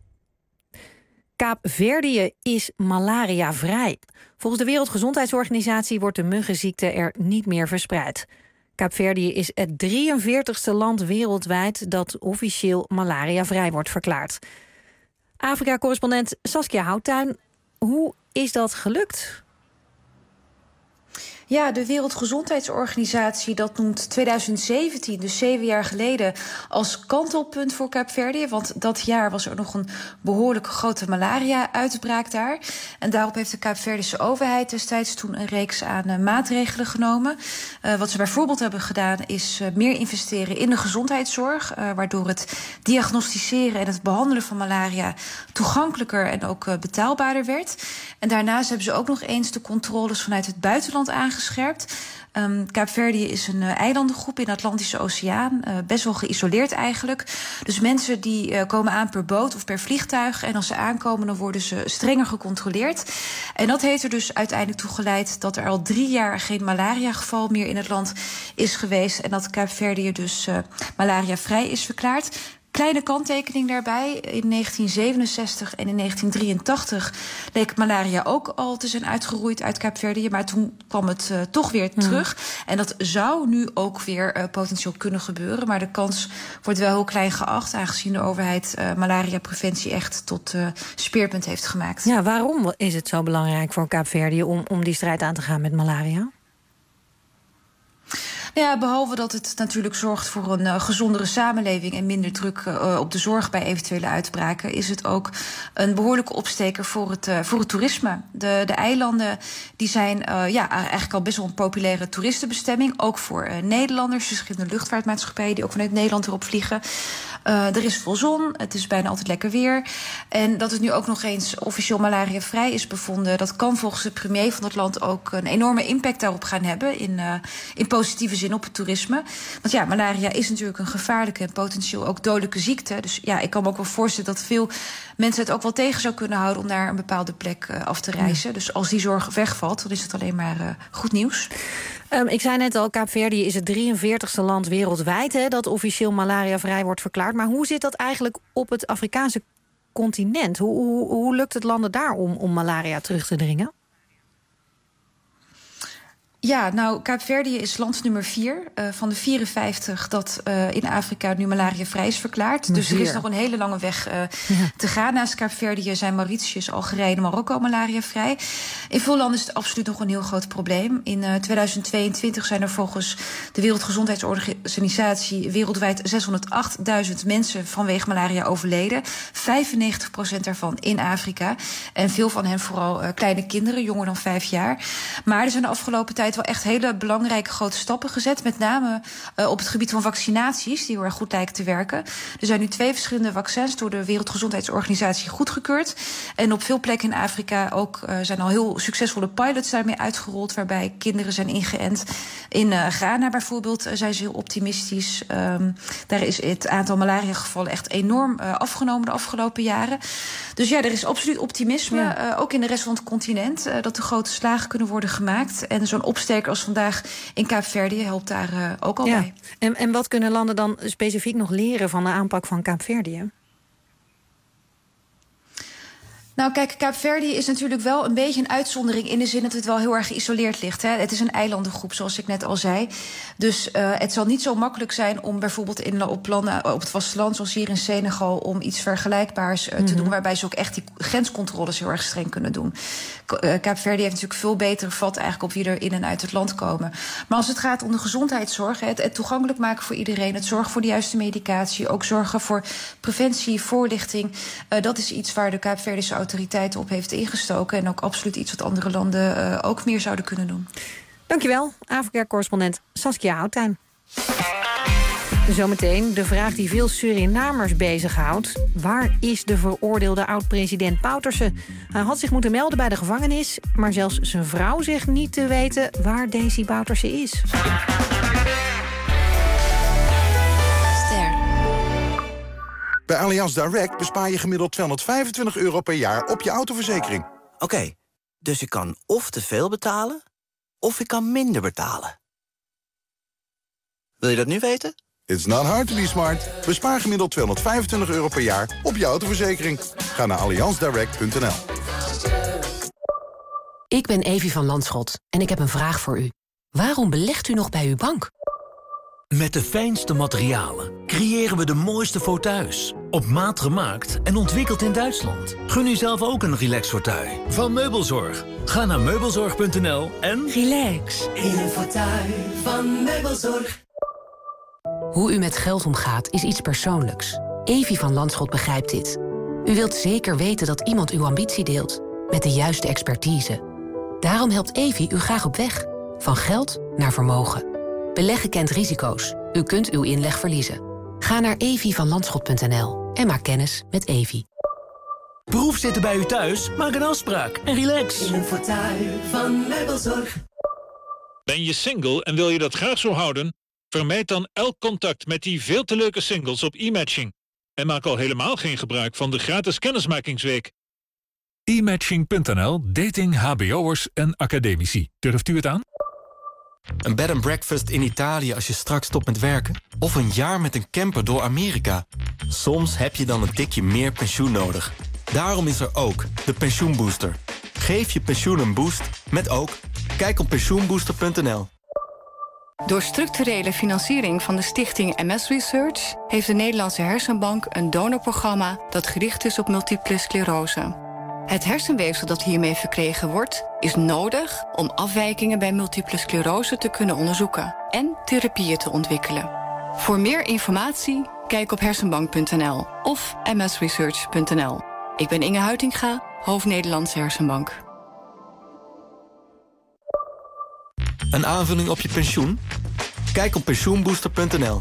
Kaapverdië is malariavrij. Volgens de Wereldgezondheidsorganisatie wordt de muggenziekte er niet meer verspreid. Kaapverdië is het drieënveertigste land wereldwijd dat officieel malariavrij wordt verklaard. Afrika-correspondent Saskia Houttuin, hoe is dat gelukt? Ja, de Wereldgezondheidsorganisatie dat noemt tweeduizend zeventien, dus zeven jaar geleden, als kantelpunt voor Kaapverdië. Want dat jaar was er nog een behoorlijk grote malaria-uitbraak daar. En daarop heeft de Kaapverdische overheid destijds toen een reeks aan uh, maatregelen genomen. Uh, wat ze bijvoorbeeld hebben gedaan is uh, meer investeren in de gezondheidszorg, uh, waardoor het diagnosticeren en het behandelen van malaria toegankelijker en ook uh, betaalbaarder werd. En daarnaast hebben ze ook nog eens de controles vanuit het buitenland aangescherpt. Um, Kaapverdië is een uh, eilandengroep in de Atlantische Oceaan. Uh, best wel geïsoleerd eigenlijk. Dus mensen die uh, komen aan per boot of per vliegtuig. En als ze aankomen, dan worden ze strenger gecontroleerd. En dat heeft er dus uiteindelijk toe geleid dat er al drie jaar geen malariageval meer in het land is geweest. En dat Kaapverdië dus uh, malariavrij is verklaard. Kleine kanttekening daarbij. In negentien zevenenzestig en in negentien drieëntachtig leek malaria ook al te zijn uitgeroeid uit Kaapverdië. Maar toen kwam het uh, toch weer ja. terug. En dat zou nu ook weer uh, potentieel kunnen gebeuren. Maar de kans wordt wel heel klein geacht, aangezien de overheid uh, malariapreventie echt tot uh, speerpunt heeft gemaakt. Ja, waarom is het zo belangrijk voor Kaapverdië om, om die strijd aan te gaan met malaria? Ja, behalve dat het natuurlijk zorgt voor een uh, gezondere samenleving en minder druk uh, op de zorg bij eventuele uitbraken, is het ook een behoorlijke opsteker voor het, uh, voor het toerisme. De, de eilanden die zijn uh, ja, eigenlijk al best wel een populaire toeristenbestemming, ook voor uh, Nederlanders, verschillende luchtvaartmaatschappijen die ook vanuit Nederland erop vliegen. Uh, er is vol zon, het is bijna altijd lekker weer. En dat het nu ook nog eens officieel malariavrij is bevonden, dat kan volgens de premier van het land ook een enorme impact daarop gaan hebben in, uh, in positieve zin op het toerisme. Want ja, malaria is natuurlijk een gevaarlijke en potentieel ook dodelijke ziekte. Dus ja, ik kan me ook wel voorstellen dat veel mensen het ook wel tegen zou kunnen houden om naar een bepaalde plek uh, af te reizen. Ja. Dus als die zorg wegvalt, dan is het alleen maar uh, goed nieuws. Um, ik zei net al, Kaapverdië is het drieënveertigste land wereldwijd hè, dat officieel malariavrij wordt verklaard. Maar hoe zit dat eigenlijk op het Afrikaanse continent? Hoe, hoe, hoe lukt het landen daar om, om malaria terug te dringen? Ja, nou, Kaapverdië is land nummer vier uh, van de vierenvijftig dat uh, in Afrika nu malariavrij is verklaard. Dus er is nog een hele lange weg uh, ja. te gaan. Naast Kaapverdië zijn Mauritius, Algerije en Marokko malariavrij. In veel landen is het absoluut nog een heel groot probleem. In uh, tweeduizend tweeëntwintig zijn er volgens de Wereldgezondheidsorganisatie wereldwijd zeshonderdachtduizend mensen vanwege malaria overleden. vijfennegentig procent daarvan in Afrika. En veel van hen vooral uh, kleine kinderen, jonger dan vijf jaar. Maar er zijn de afgelopen tijd wel echt hele belangrijke grote stappen gezet. Met name uh, op het gebied van vaccinaties, die heel erg goed lijken te werken. Er zijn nu twee verschillende vaccins door de Wereldgezondheidsorganisatie goedgekeurd. En op veel plekken in Afrika ook uh, zijn al heel succesvolle pilots daarmee uitgerold, waarbij kinderen zijn ingeënt. In uh, Ghana bijvoorbeeld uh, zijn ze heel optimistisch. Um, daar is het aantal malariagevallen echt enorm uh, afgenomen de afgelopen jaren. Dus ja, er is absoluut optimisme, ja. uh, ook in de rest van het continent, uh, dat er grote slagen kunnen worden gemaakt. En zo'n opsteker als vandaag in Kaapverdië helpt daar uh, ook al ja. bij. En, en wat kunnen landen dan specifiek nog leren van de aanpak van Kaapverdië? Nou kijk, Kaapverdië is natuurlijk wel een beetje een uitzondering in de zin dat het wel heel erg geïsoleerd ligt. Hè. Het is een eilandengroep, zoals ik net al zei. Dus uh, het zal niet zo makkelijk zijn om bijvoorbeeld in, op, landen, op het vasteland, zoals hier in Senegal, om iets vergelijkbaars uh, mm-hmm. te doen, waarbij ze ook echt die grenscontroles heel erg streng kunnen doen. Uh, Kaapverdië heeft natuurlijk veel beter vat eigenlijk op wie er in en uit het land komen. Maar als het gaat om de gezondheidszorg, het, het toegankelijk maken voor iedereen, het zorgen voor de juiste medicatie, ook zorgen voor preventie, voorlichting, uh, dat is iets waar de Kaapverdische autoriteiten op heeft ingestoken. En ook absoluut iets wat andere landen uh, ook meer zouden kunnen doen. Dankjewel, Afrika-correspondent Saskia Houtijn. Zometeen de vraag die veel Surinamers bezighoudt. Waar is de veroordeelde oud-president Bouterse? Hij had zich moeten melden bij de gevangenis, maar zelfs zijn vrouw zegt niet te weten waar Desi Bouterse is. Bij Allianz Direct bespaar je gemiddeld tweehonderdvijfentwintig euro per jaar op je autoverzekering. Oké, okay, dus ik kan of te veel betalen, of ik kan minder betalen. Wil je dat nu weten? It's not hard to be smart. Bespaar gemiddeld tweehonderdvijfentwintig euro per jaar op je autoverzekering. Ga naar allianz direct punt n l. Ik ben Evie van Landschot en ik heb een vraag voor u. Waarom belegt u nog bij uw bank? Met de fijnste materialen creëren we de mooiste fauteuils. Op maat gemaakt en ontwikkeld in Duitsland. Gun u zelf ook een relax fauteuil van Meubelzorg. Ga naar meubelzorg punt n l en... relax in een fauteuil van Meubelzorg. Hoe u met geld omgaat is iets persoonlijks. Evie van Landschot begrijpt dit. U wilt zeker weten dat iemand uw ambitie deelt. Met de juiste expertise. Daarom helpt Evie u graag op weg. Van geld naar vermogen. Beleggen kent risico's. U kunt uw inleg verliezen. Ga naar evie van landschot punt n l en maak kennis met Evie. Proef zitten bij u thuis? Maak een afspraak en relax. In een fauteuil van Meubelzorg. Ben je single en wil je dat graag zo houden? Vermijd dan elk contact met die veel te leuke singles op e-matching. En maak al helemaal geen gebruik van de gratis kennismakingsweek. e-matching punt n l, dating H B O'ers en academici. Durft u het aan? Een bed and breakfast in Italië als je straks stopt met werken? Of een jaar met een camper door Amerika? Soms heb je dan een tikje meer pensioen nodig. Daarom is er ook de Pensioenbooster. Geef je pensioen een boost met ook. Kijk op pensioenbooster punt n l. Door structurele financiering van de stichting M S Research heeft de Nederlandse Hersenbank een donorprogramma dat gericht is op multiple sclerose. Het hersenweefsel dat hiermee verkregen wordt, is nodig om afwijkingen bij multiple sclerose te kunnen onderzoeken en therapieën te ontwikkelen. Voor meer informatie, kijk op hersenbank punt n l of m s research punt n l. Ik ben Inge Huitinga, hoofd Nederlandse Hersenbank. Een aanvulling op je pensioen? Kijk op pensioenbooster punt n l.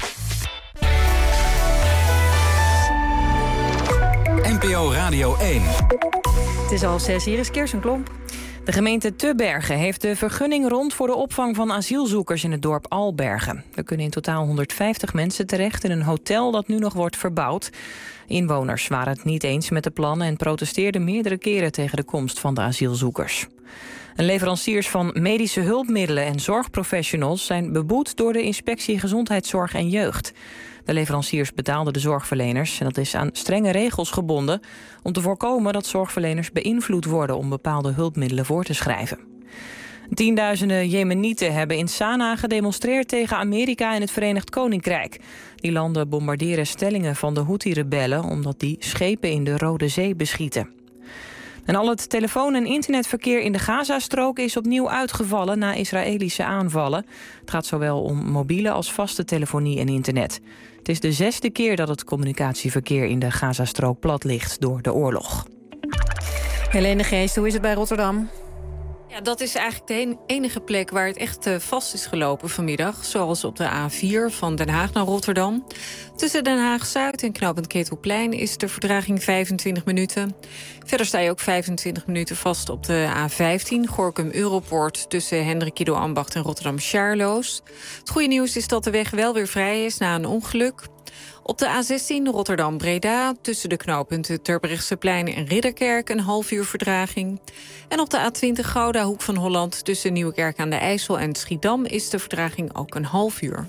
N P O Radio één. Het is al zes, hier is Kirsten Klomp. De gemeente Tubbergen heeft de vergunning rond voor de opvang van asielzoekers in het dorp Albergen. Er kunnen in totaal honderdvijftig mensen terecht in een hotel dat nu nog wordt verbouwd. Inwoners waren het niet eens met de plannen en protesteerden meerdere keren tegen de komst van de asielzoekers. En leveranciers van medische hulpmiddelen en zorgprofessionals zijn beboet door de Inspectie Gezondheidszorg en Jeugd. De leveranciers betaalden de zorgverleners en dat is aan strenge regels gebonden om te voorkomen dat zorgverleners beïnvloed worden om bepaalde hulpmiddelen voor te schrijven. Tienduizenden Jemenieten hebben in Sanaa gedemonstreerd tegen Amerika en het Verenigd Koninkrijk. Die landen bombarderen stellingen van de Houthi-rebellen omdat die schepen in de Rode Zee beschieten. En al het telefoon- en internetverkeer in de Gazastrook is opnieuw uitgevallen na Israëlische aanvallen. Het gaat zowel om mobiele als vaste telefonie en internet. Het is de zesde keer dat het communicatieverkeer in de Gazastrook plat ligt door de oorlog. Helene Geest, hoe is het bij Rotterdam? Ja, dat is eigenlijk de enige plek waar het echt vast is gelopen vanmiddag. Zoals op de A vier van Den Haag naar Rotterdam. Tussen Den Haag-Zuid en knooppunt Ketelplein is de vertraging vijfentwintig minuten. Verder sta je ook vijfentwintig minuten vast op de A vijftien... Gorinchem-Europoort tussen Hendrik Ido Ambacht en Rotterdam-Charloes. Het goede nieuws is dat de weg wel weer vrij is na een ongeluk. Op de A zestien Rotterdam-Breda tussen de knooppunten Terbrechtseplein en Ridderkerk een half uur vertraging. En op de A twintig Gouda Hoek van Holland tussen Nieuwekerk aan de IJssel en Schiedam is de vertraging ook een half uur.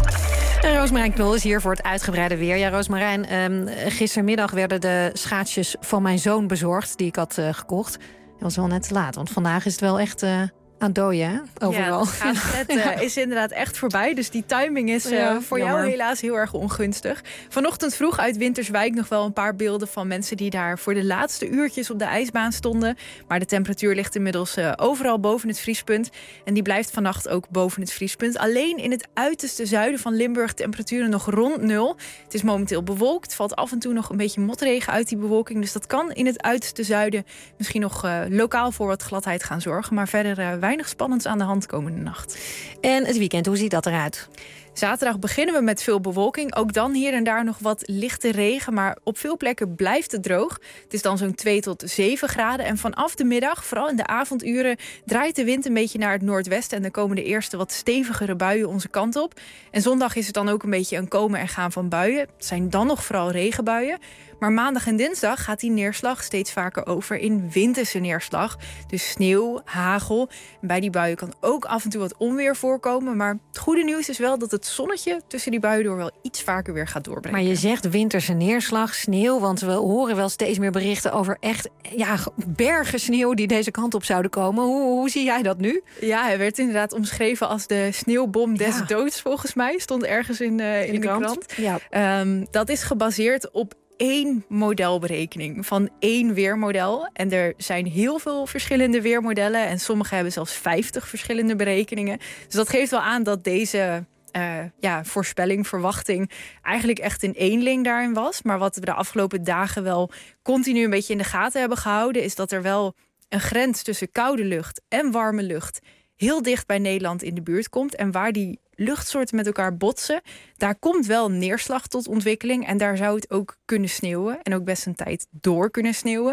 En Roosmarijn Knol is hier voor het uitgebreide weer. Ja, Roosmarijn, um, gistermiddag werden de schaatsjes van mijn zoon bezorgd die ik had uh, gekocht. Dat was wel net te laat, want vandaag is het wel echt Uh... aan het dooien, hè? Overal. Ja, het gaat, uh, ja. is inderdaad echt voorbij. Dus die timing is uh, ja, voor jammer. jou helaas heel erg ongunstig. Vanochtend vroeg uit Winterswijk nog wel een paar beelden van mensen die daar voor de laatste uurtjes op de ijsbaan stonden. Maar de temperatuur ligt inmiddels uh, overal boven het vriespunt. En die blijft vannacht ook boven het vriespunt. Alleen in het uiterste zuiden van Limburg temperaturen nog rond nul. Het is momenteel bewolkt. Valt af en toe nog een beetje motregen uit die bewolking. Dus dat kan in het uiterste zuiden misschien nog uh, lokaal voor wat gladheid gaan zorgen. Maar verder uh, weinig spannends aan de hand komende nacht. En het weekend, hoe ziet dat eruit? Zaterdag beginnen we met veel bewolking. Ook dan hier en daar nog wat lichte regen. Maar op veel plekken blijft het droog. Het is dan zo'n twee tot zeven graden. En vanaf de middag, vooral in de avonduren, draait de wind een beetje naar het noordwesten. En dan komen de eerste wat stevigere buien onze kant op. En zondag is het dan ook een beetje een komen en gaan van buien. Het zijn dan nog vooral regenbuien. Maar maandag en dinsdag gaat die neerslag steeds vaker over in winterse neerslag. Dus sneeuw, hagel. En bij die buien kan ook af en toe wat onweer voorkomen. Maar het goede nieuws is wel dat het zonnetje tussen die buien door wel iets vaker weer gaat doorbreken. Maar je zegt winterse neerslag, sneeuw. Want we horen wel steeds meer berichten over echt ja, bergen sneeuw die deze kant op zouden komen. Hoe, hoe zie jij dat nu? Ja, hij werd inderdaad omschreven als de sneeuwbom des ja. doods volgens mij. Stond ergens in, uh, in, in de, de krant. krant. Ja. Um, dat is gebaseerd op één modelberekening van één weermodel. En er zijn heel veel verschillende weermodellen. En sommige hebben zelfs vijftig verschillende berekeningen. Dus dat geeft wel aan dat deze uh, ja, voorspelling, verwachting eigenlijk echt een eenling daarin was. Maar wat we de afgelopen dagen wel continu een beetje in de gaten hebben gehouden, is dat er wel een grens tussen koude lucht en warme lucht heel dicht bij Nederland in de buurt komt. En waar die luchtsoorten met elkaar botsen, daar komt wel neerslag tot ontwikkeling. En daar zou het ook kunnen sneeuwen. En ook best een tijd door kunnen sneeuwen.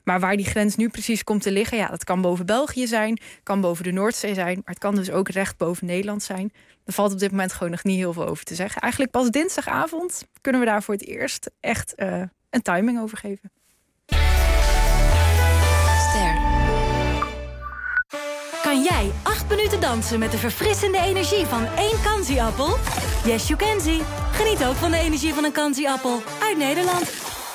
Maar waar die grens nu precies komt te liggen, ja, dat kan boven België zijn, kan boven de Noordzee zijn, maar het kan dus ook recht boven Nederland zijn. Er valt op dit moment gewoon nog niet heel veel over te zeggen. Eigenlijk pas dinsdagavond kunnen we daar voor het eerst echt uh, een timing over geven. Ster. Kan jij acht minuten dansen met de verfrissende energie van één Kanzi-appel? Yes, you can see. Geniet ook van de energie van een Kanzi-appel uit Nederland.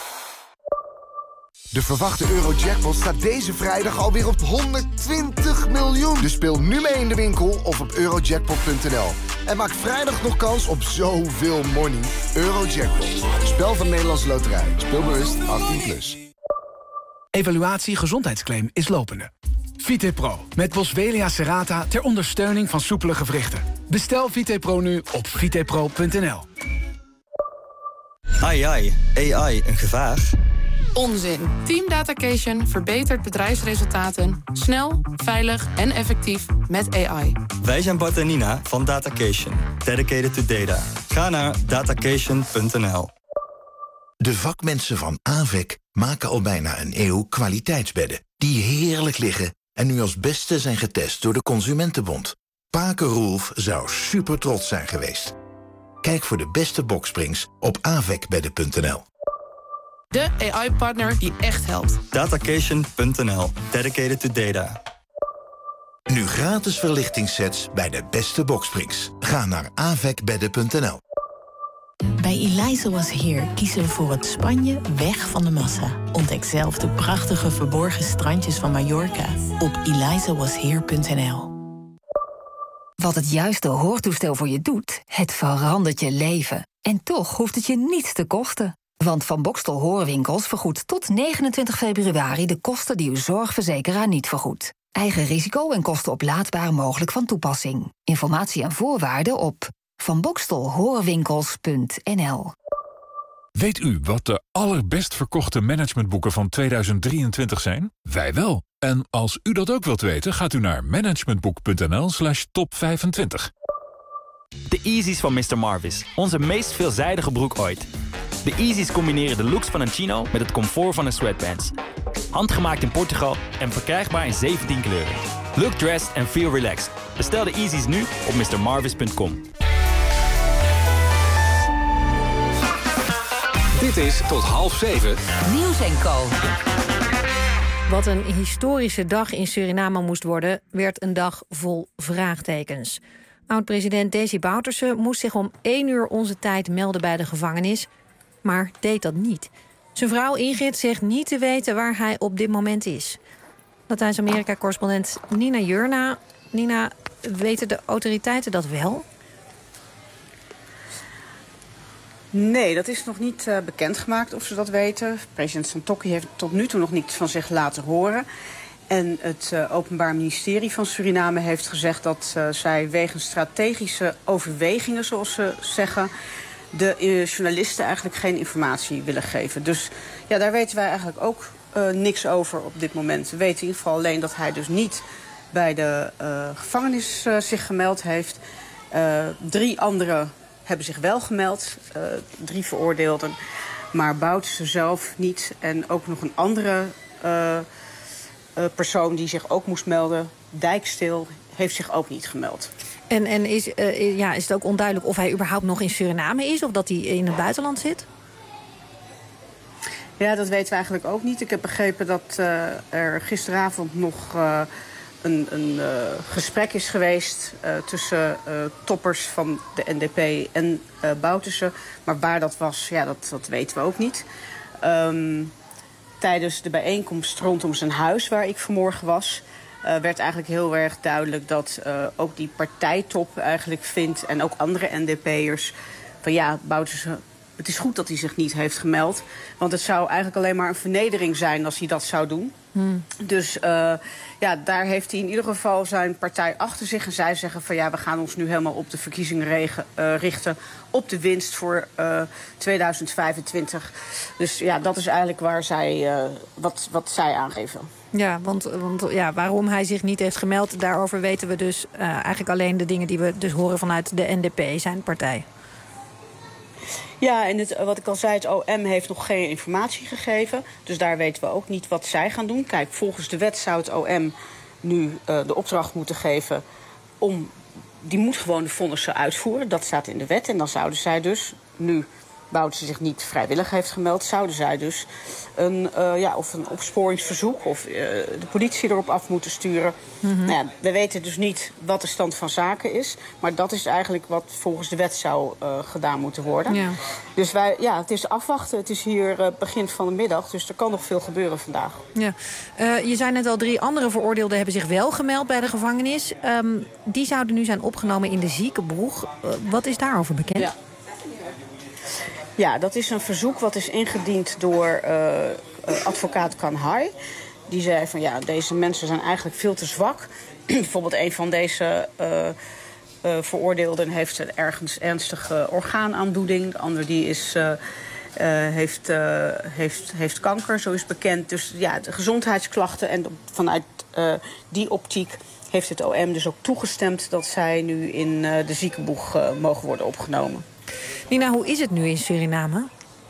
De verwachte Eurojackpot staat deze vrijdag alweer op honderdtwintig miljoen. Dus speel nu mee in de winkel of op eurojackpot punt n l. En maak vrijdag nog kans op zoveel money. Eurojackpot. Spel van Nederlandse Loterij. Speelbewust achttien plus. Evaluatie gezondheidsclaim is lopende. VitePro met Boswellia serrata ter ondersteuning van soepele gewrichten. Bestel VitePro nu op vitepro punt n l. Ai ai, A I een gevaar? Onzin. Team Datacation verbetert bedrijfsresultaten snel, veilig en effectief met A I. Wij zijn Bart en Nina van Datacation. Dedicated to data. Ga naar datacation punt n l. De vakmensen van Avec maken al bijna een eeuw kwaliteitsbedden die heerlijk liggen en nu als beste zijn getest door de Consumentenbond. Pake Roelf zou super trots zijn geweest. Kijk voor de beste boksprings op avecbedden punt n l. De A I-partner die echt helpt. datacation punt n l. Dedicated to data. Nu gratis verlichtingssets bij de beste boksprings. Ga naar avecbedden punt n l. Bij Eliza Was Here kiezen we voor het Spanje weg van de massa. Ontdek zelf de prachtige verborgen strandjes van Mallorca op eliza was here punt n l. Wat het juiste hoortoestel voor je doet, het verandert je leven. En toch hoeft het je niets te kosten. Want Van Bokstel Hoorwinkels vergoedt tot negenentwintig februari... de kosten die uw zorgverzekeraar niet vergoedt. Eigen risico en kosten oplaadbaar mogelijk van toepassing. Informatie en voorwaarden op van bokstel hoorwinkels punt n l. Weet u wat de allerbest verkochte managementboeken van tweeduizend drieëntwintig zijn? Wij wel. En als u dat ook wilt weten, gaat u naar managementboek punt n l slash top vijfentwintig. De Yeezys van mister Marvis. Onze meest veelzijdige broek ooit. De Yeezys combineren de looks van een chino met het comfort van een sweatpants. Handgemaakt in Portugal en verkrijgbaar in zeventien kleuren. Look dressed and feel relaxed. Bestel de Yeezys nu op mister marvis punt com. Dit is tot half zeven. Nieuws en Co. Wat een historische dag in Suriname moest worden, werd een dag vol vraagtekens. Oud-president Desi Bouterse moest zich om één uur onze tijd melden bij de gevangenis, maar deed dat niet. Zijn vrouw Ingrid zegt niet te weten waar hij op dit moment is. Latijns-Amerika-correspondent Nina Jurna. Nina, weten de autoriteiten dat wel? Nee, dat is nog niet uh, bekendgemaakt of ze dat weten. President Santokki heeft tot nu toe nog niets van zich laten horen. En het uh, Openbaar Ministerie van Suriname heeft gezegd dat uh, zij wegens strategische overwegingen, zoals ze zeggen, de uh, journalisten eigenlijk geen informatie willen geven. Dus ja, daar weten wij eigenlijk ook uh, niks over op dit moment. We weten in ieder geval alleen dat hij dus niet bij de uh, gevangenis uh, zich gemeld heeft. Uh, drie anderen hebben zich wel gemeld, uh, drie veroordeelden. Maar Bouterse zelf niet. En ook nog een andere uh, uh, persoon die zich ook moest melden, Dijkstil, heeft zich ook niet gemeld. En, en is, uh, ja, is het ook onduidelijk of hij überhaupt nog in Suriname is, of dat hij in het buitenland zit? Ja, dat weten we eigenlijk ook niet. Ik heb begrepen dat uh, er gisteravond nog uh, een, een uh, gesprek is geweest uh, tussen uh, toppers van de N D P en uh, Bouterse. Maar waar dat was, ja, dat, dat weten we ook niet. Um, tijdens de bijeenkomst rondom zijn huis, waar ik vanmorgen was, Uh, werd eigenlijk heel erg duidelijk dat uh, ook die partijtop eigenlijk vindt, en ook andere N D P'ers, van ja, Bouterse, het is goed dat hij zich niet heeft gemeld. Want het zou eigenlijk alleen maar een vernedering zijn als hij dat zou doen. Hmm. Dus uh, ja, daar heeft hij in ieder geval zijn partij achter zich. En zij zeggen van ja, we gaan ons nu helemaal op de verkiezingen regen, uh, richten. Op de winst voor uh, tweeduizend vijfentwintig. Dus ja, dat is eigenlijk waar zij, uh, wat, wat zij aangeven. Ja, want, want ja, waarom hij zich niet heeft gemeld, daarover weten we dus uh, eigenlijk alleen de dingen die we dus horen vanuit de N D P, zijn partij. Ja, en het, wat ik al zei, het O M heeft nog geen informatie gegeven. Dus daar weten we ook niet wat zij gaan doen. Kijk, volgens de wet zou het O M nu uh, de opdracht moeten geven om... Die moet gewoon de vonnissen uitvoeren. Dat staat in de wet. En dan zouden zij dus nu... Boutsen zich niet vrijwillig heeft gemeld, zouden zij dus een, uh, ja, of een opsporingsverzoek of uh, de politie erop af moeten sturen. Mm-hmm. Nou ja, we weten dus niet wat de stand van zaken is, maar dat is eigenlijk wat volgens de wet zou uh, gedaan moeten worden. Ja. Dus wij, ja, het is afwachten. Het is hier uh, begin van de middag, dus er kan nog veel gebeuren vandaag. Ja. Uh, je zei net al, drie andere veroordeelden hebben zich wel gemeld bij de gevangenis. Um, die zouden nu zijn opgenomen in de ziekenboeg. Uh, wat is daarover bekend? Ja. Ja, dat is een verzoek wat is ingediend door uh, uh, advocaat Kanhai. Die zei van ja, deze mensen zijn eigenlijk veel te zwak. Bijvoorbeeld een van deze uh, uh, veroordeelden heeft een ergens ernstige orgaanaandoening. De ander die is, uh, uh, heeft, uh, heeft, heeft kanker, zo is bekend. Dus ja, de gezondheidsklachten en vanuit uh, die optiek heeft het O M dus ook toegestemd dat zij nu in uh, de ziekenboeg uh, mogen worden opgenomen. Nina, hoe is het nu in Suriname?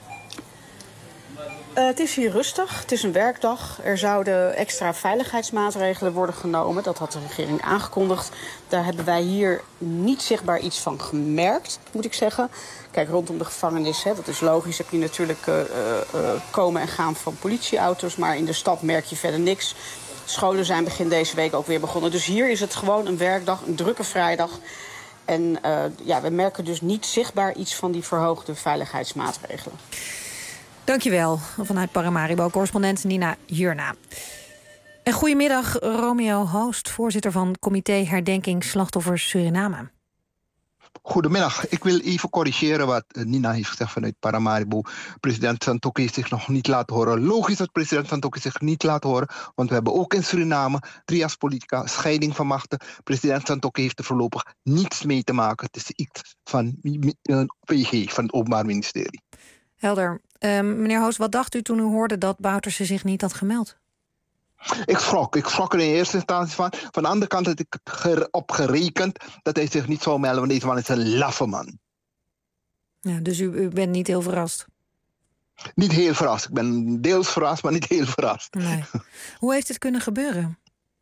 Uh, het is hier rustig. Het is een werkdag. Er zouden extra veiligheidsmaatregelen worden genomen. Dat had de regering aangekondigd. Daar hebben wij hier niet zichtbaar iets van gemerkt, moet ik zeggen. Kijk, rondom de gevangenis, hè, dat is logisch, heb je natuurlijk uh, uh, komen en gaan van politieauto's. Maar in de stad merk je verder niks. Scholen zijn begin deze week ook weer begonnen. Dus hier is het gewoon een werkdag, een drukke vrijdag. En uh, ja, we merken dus niet zichtbaar iets van die verhoogde veiligheidsmaatregelen. Dankjewel. Vanuit Paramaribo, correspondent Nina Jurna. En goedemiddag, Romeo Hoost, voorzitter van Comité Herdenking Slachtoffers Suriname. Goedemiddag. Ik wil even corrigeren wat Nina heeft gezegd vanuit Paramaribo. President Santokki heeft zich nog niet laten horen. Logisch dat president Santokki zich niet laat horen, want we hebben ook in Suriname trias politica, scheiding van machten. President Santokki heeft er voorlopig niets mee te maken. Het is iets van een P G, van het Openbaar Ministerie. Helder. Uh, meneer Hoost, wat dacht u toen u hoorde dat Bouterse zich niet had gemeld? Ik schrok. Ik schrok er in eerste instantie van. Van de andere kant had ik erop gerekend dat hij zich niet zou melden, want deze man is een laffe man. Ja, dus u, u bent niet heel verrast? Niet heel verrast. Ik ben deels verrast, maar niet heel verrast. Nee. Hoe heeft het kunnen gebeuren?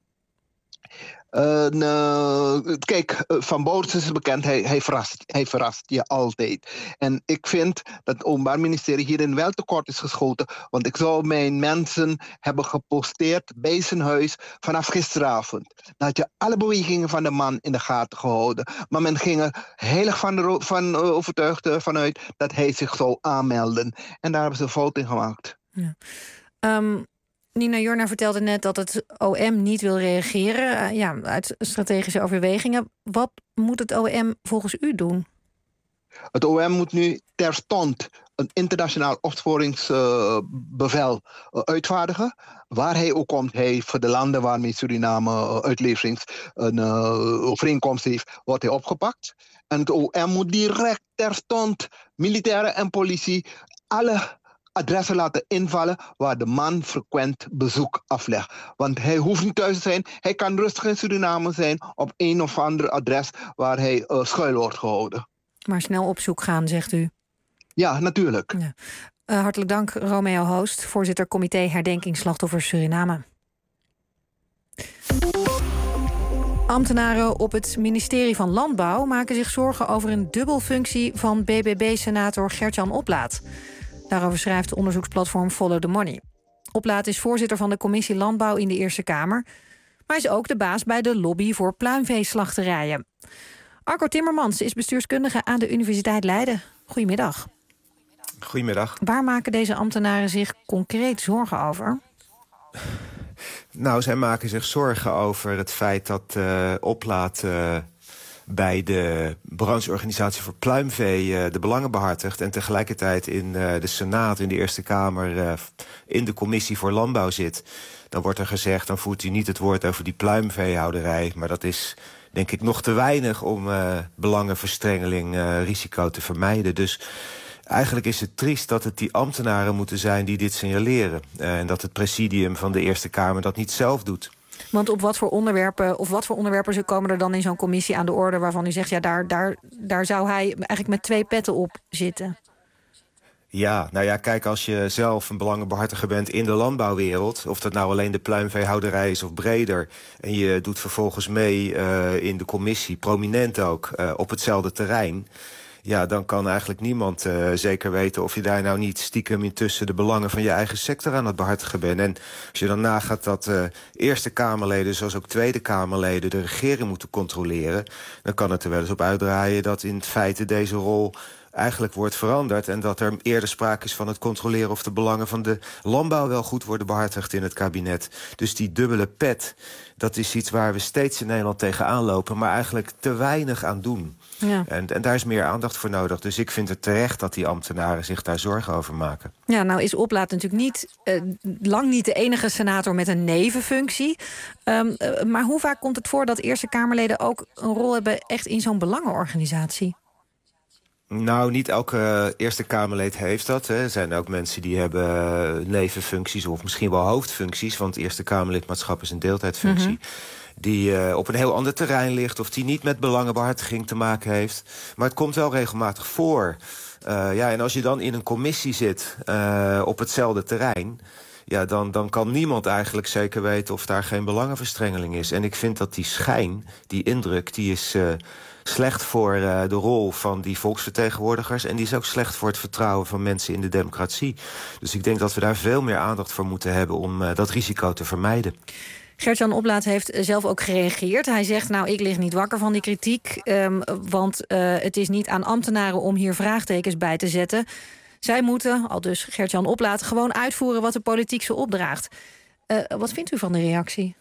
Uh, uh, kijk, uh, Van Bouterse is bekend, hij, hij, verrast, hij verrast je altijd. En ik vind dat het Openbaar Ministerie hierin wel tekort is geschoten. Want ik zou mijn mensen hebben geposteerd bij zijn huis vanaf gisteravond. Dan had je alle bewegingen van de man in de gaten gehouden. Maar men ging er heilig van, de, van uh, overtuigd uh, vanuit dat hij zich zou aanmelden. En daar hebben ze een fout in gemaakt. Ja. Um... Nina Jurna vertelde net dat het O M niet wil reageren. Uh, ja, uit strategische overwegingen. Wat moet het O M volgens u doen? Het O M moet nu terstond een internationaal opsporingsbevel uh, uitvaardigen. Waar hij ook komt, hij voor de landen waarmee Suriname uh, uitleverings een uh, overeenkomst heeft, wordt hij opgepakt. En het O M moet direct terstond militairen en politie alle adressen laten invallen waar de man frequent bezoek aflegt. Want hij hoeft niet thuis te zijn. Hij kan rustig in Suriname zijn op een of ander adres waar hij uh, schuil wordt gehouden. Maar snel op zoek gaan, zegt u? Ja, natuurlijk. Ja. Uh, hartelijk dank, Romeo Hoost, voorzitter Comité Herdenking Slachtoffers Suriname. Ambtenaren op het ministerie van Landbouw maken zich zorgen over een dubbelfunctie van B B B-senator Gert-Jan Oplaat. Daarover schrijft het onderzoeksplatform Follow the Money. Oplaat is voorzitter van de commissie Landbouw in de Eerste Kamer, maar is ook de baas bij de lobby voor pluimveeslachterijen. Arco Timmermans is bestuurskundige aan de Universiteit Leiden. Goedemiddag. Goedemiddag. Waar maken deze ambtenaren zich concreet zorgen over? Nou, zij maken zich zorgen over het feit dat uh, Oplaat uh, bij de brancheorganisatie voor pluimvee uh, de belangen behartigt en tegelijkertijd in uh, de Senaat, in de Eerste Kamer, uh, in de commissie voor Landbouw zit. Dan wordt er gezegd, dan voert u niet het woord over die pluimveehouderij, maar dat is denk ik nog te weinig om uh, belangenverstrengeling, uh, risico te vermijden. Dus eigenlijk is het triest dat het die ambtenaren moeten zijn die dit signaleren. Uh, en dat het presidium van de Eerste Kamer dat niet zelf doet. Want op wat voor onderwerpen, of wat voor onderwerpen komen er dan in zo'n commissie aan de orde waarvan u zegt, ja, daar, daar, daar zou hij eigenlijk met twee petten op zitten? Ja, nou ja, kijk, als je zelf een belangenbehartiger bent in de landbouwwereld, of dat nou alleen de pluimveehouderij is of breder, en je doet vervolgens mee uh, in de commissie, prominent ook, uh, op hetzelfde terrein, ja, dan kan eigenlijk niemand uh, zeker weten of je daar nou niet stiekem intussen de belangen van je eigen sector aan het behartigen bent. En als je dan nagaat dat uh, Eerste Kamerleden, zoals ook Tweede Kamerleden, de regering moeten controleren, dan kan het er wel eens op uitdraaien dat in feite deze rol eigenlijk wordt veranderd en dat er eerder sprake is van het controleren of de belangen van de landbouw wel goed worden behartigd in het kabinet. Dus die dubbele pet, dat is iets waar we steeds in Nederland tegenaan lopen, maar eigenlijk te weinig aan doen. Ja. En, en daar is meer aandacht voor nodig. Dus ik vind het terecht dat die ambtenaren zich daar zorgen over maken. Ja, nou is Oplaat natuurlijk niet, uh, lang niet de enige senator met een nevenfunctie. Um, uh, maar hoe vaak komt het voor dat Eerste Kamerleden ook een rol hebben echt in zo'n belangenorganisatie? Nou, niet elke Eerste Kamerlid heeft dat. Hè. Er zijn ook mensen die hebben nevenfuncties of misschien wel hoofdfuncties, want Eerste Kamerlidmaatschap is een deeltijdfunctie. Mm-hmm. Die uh, op een heel ander terrein ligt of die niet met belangenbehartiging te maken heeft. Maar het komt wel regelmatig voor. Uh, ja, en als je dan in een commissie zit uh, op hetzelfde terrein, ja, dan, dan kan niemand eigenlijk zeker weten of daar geen belangenverstrengeling is. En ik vind dat die schijn, die indruk, die is uh, slecht voor uh, de rol van die volksvertegenwoordigers. En die is ook slecht voor het vertrouwen van mensen in de democratie. Dus ik denk dat we daar veel meer aandacht voor moeten hebben om uh, dat risico te vermijden. Gert-Jan Oplaat heeft zelf ook gereageerd. Hij zegt, nou, ik lig niet wakker van die kritiek, um, want uh, het is niet aan ambtenaren om hier vraagtekens bij te zetten. Zij moeten, al dus Gert-Jan Oplaat, gewoon uitvoeren wat de politiek ze opdraagt. Uh, wat vindt u van de reactie?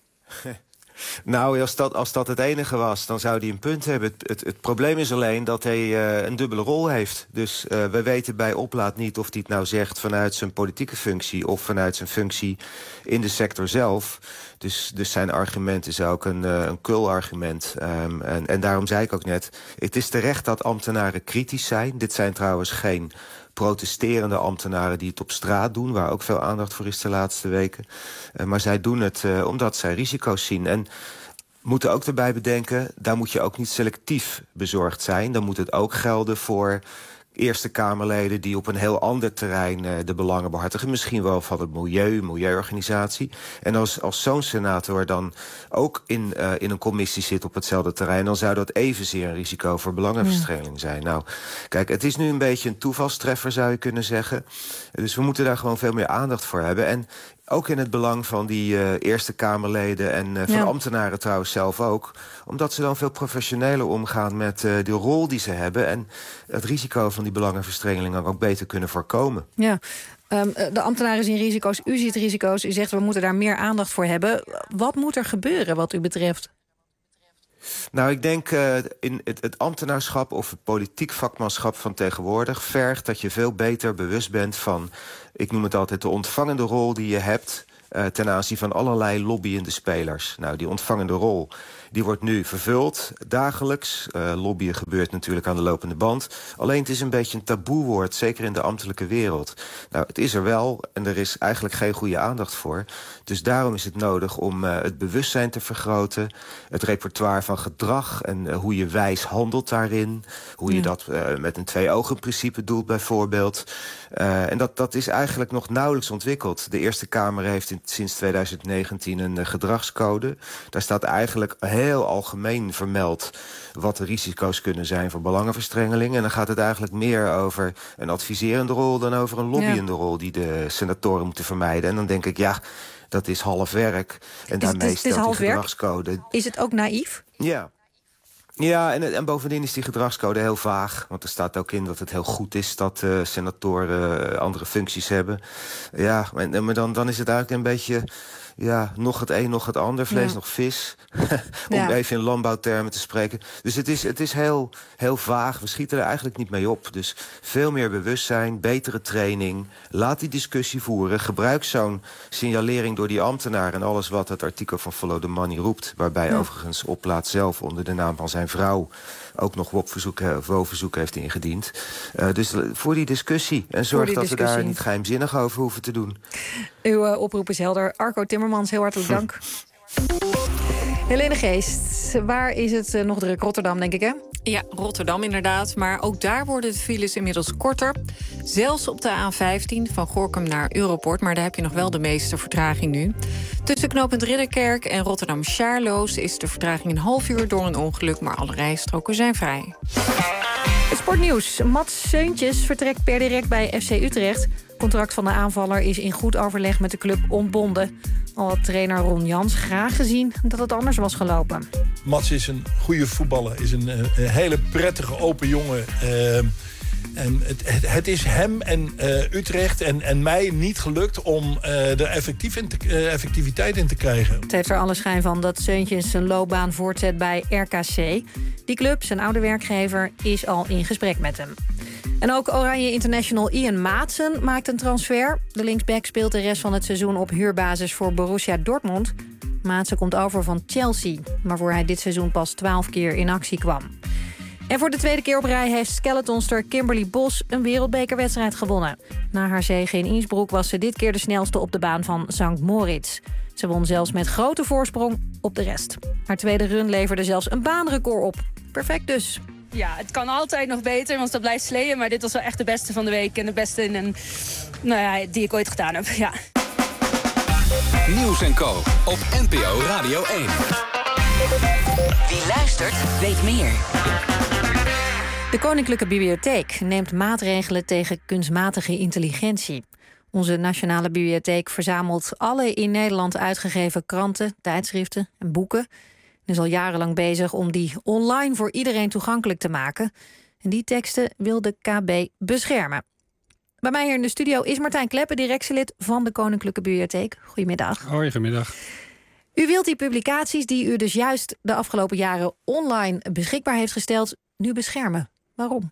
Nou, als dat, als dat het enige was, dan zou hij een punt hebben. Het, het, het probleem is alleen dat hij uh, een dubbele rol heeft. Dus uh, we weten bij Oplaat niet of hij het nou zegt vanuit zijn politieke functie of vanuit zijn functie in de sector zelf. Dus, dus zijn argument is ook een, uh, een kul-argument. Um, en, en daarom zei ik ook net, het is terecht dat ambtenaren kritisch zijn. Dit zijn trouwens geen protesterende ambtenaren die het op straat doen, waar ook veel aandacht voor is de laatste weken. Uh, maar zij doen het uh, omdat zij risico's zien. En moeten ook erbij bedenken, daar moet je ook niet selectief bezorgd zijn. Dan moet het ook gelden voor Eerste Kamerleden die op een heel ander terrein uh, de belangen behartigen. Misschien wel van het milieu, milieuorganisatie. En als, als zo'n senator dan ook in, uh, in een commissie zit op hetzelfde terrein, dan zou dat evenzeer een risico voor belangenverstrengeling zijn. Nou, kijk, het is nu een beetje een toevalstreffer, zou je kunnen zeggen. Dus we moeten daar gewoon veel meer aandacht voor hebben. En ook in het belang van die uh, Eerste Kamerleden en uh, van ja. ambtenaren trouwens zelf ook. Omdat ze dan veel professioneler omgaan met uh, de rol die ze hebben en het risico van die belangenverstrengeling ook beter kunnen voorkomen. Ja, um, de ambtenaren zien risico's, u ziet risico's. U zegt we moeten daar meer aandacht voor hebben. Wat moet er gebeuren wat u betreft? Nou, ik denk uh, in het, het ambtenaarschap of het politiek vakmanschap van tegenwoordig vergt dat je veel beter bewust bent van, ik noem het altijd, de ontvangende rol die je hebt uh, ten aanzien van allerlei lobbyende spelers. Nou, die ontvangende rol, die wordt nu vervuld, dagelijks. Uh, lobbyen gebeurt natuurlijk aan de lopende band. Alleen het is een beetje een taboewoord, zeker in de ambtelijke wereld. Nou, het is er wel en er is eigenlijk geen goede aandacht voor. Dus daarom is het nodig om uh, het bewustzijn te vergroten, het repertoire van gedrag en uh, hoe je wijs handelt daarin. Hoe je ja. dat uh, met een twee-ogen-principe doet bijvoorbeeld. Uh, en dat, dat is eigenlijk nog nauwelijks ontwikkeld. De Eerste Kamer heeft in, sinds tweeduizend negentien een uh, gedragscode. Daar staat eigenlijk heel algemeen vermeld wat de risico's kunnen zijn voor belangenverstrengeling. En dan gaat het eigenlijk meer over een adviserende rol dan over een lobbyende ja. rol die de senatoren moeten vermijden. En dan denk ik, ja, dat is half werk. En daarmee is, stelt die gedragscode. Werk? Is het ook naïef? Ja. Ja, en, en bovendien is die gedragscode heel vaag. Want er staat ook in dat het heel goed is dat uh, senatoren uh, andere functies hebben. Ja, en, maar dan, dan is het eigenlijk een beetje, ja, nog het een, nog het ander. Vlees, ja. nog vis. Om ja. even in landbouwtermen te spreken. Dus het is, het is heel, heel vaag. We schieten er eigenlijk niet mee op. Dus veel meer bewustzijn, betere training. Laat die discussie voeren. Gebruik zo'n signalering door die ambtenaar en alles wat het artikel van Follow the Money roept. Waarbij ja. overigens Oplaat zelf onder de naam van zijn vrouw ook nog W O P-verzoek, W O V-verzoek heeft ingediend. Uh, dus voor die discussie. En zorg dat discussie. we daar niet geheimzinnig over hoeven te doen. Uw uh, oproep is helder. Arco Timmermans, heel hartelijk dank. Helene Geest, waar is het uh, nog druk? Rotterdam, denk ik, hè? Ja, Rotterdam inderdaad. Maar ook daar worden de files inmiddels korter. Zelfs op de A vijftien van Gorinchem naar Europort. Maar daar heb je nog wel de meeste vertraging nu. Tussen knooppunt Ridderkerk en Rotterdam-Sjaarloos is de vertraging een half uur door een ongeluk. Maar alle rijstroken zijn vrij. Het sportnieuws. Mats Seuntjes vertrekt per direct bij F C Utrecht. Het contract van de aanvaller is in goed overleg met de club ontbonden. Al had trainer Ron Jans graag gezien dat het anders was gelopen. Mats is een goede voetballer, is een, een hele prettige, open jongen. Uh, en het, het, het is hem en uh, Utrecht en, en mij niet gelukt om uh, er effectief in te, uh, effectiviteit in te krijgen. Het heeft er alle schijn van dat Seuntjes zijn loopbaan voortzet bij R K C. Die club, zijn oude werkgever, is al in gesprek met hem. En ook Oranje International Ian Maatsen maakt een transfer. De linksback speelt de rest van het seizoen op huurbasis voor Borussia Dortmund. Maatsen komt over van Chelsea, waarvoor hij dit seizoen pas twaalf keer in actie kwam. En voor de tweede keer op rij heeft skeletonster Kimberly Bos een wereldbekerwedstrijd gewonnen. Na haar zege in Innsbruck was ze dit keer de snelste op de baan van Sankt Moritz. Ze won zelfs met grote voorsprong op de rest. Haar tweede run leverde zelfs een baanrecord op. Perfect dus. Ja, het kan altijd nog beter, want dat blijft sleeën. Maar dit was wel echt de beste van de week. En de beste in een, nou ja, die ik ooit gedaan heb. Ja. Nieuws en Co. op N P O Radio één. Wie luistert, weet meer. De Koninklijke Bibliotheek neemt maatregelen tegen kunstmatige intelligentie. Onze Nationale Bibliotheek verzamelt alle in Nederland uitgegeven kranten, tijdschriften en boeken. En is al jarenlang bezig om die online voor iedereen toegankelijk te maken. En die teksten wil de K B beschermen. Bij mij hier in de studio is Martijn Kleppen, directielid van de Koninklijke Bibliotheek. Goedemiddag. Hoi, goedemiddag. U wilt die publicaties die u dus juist de afgelopen jaren online beschikbaar heeft gesteld, nu beschermen. Waarom?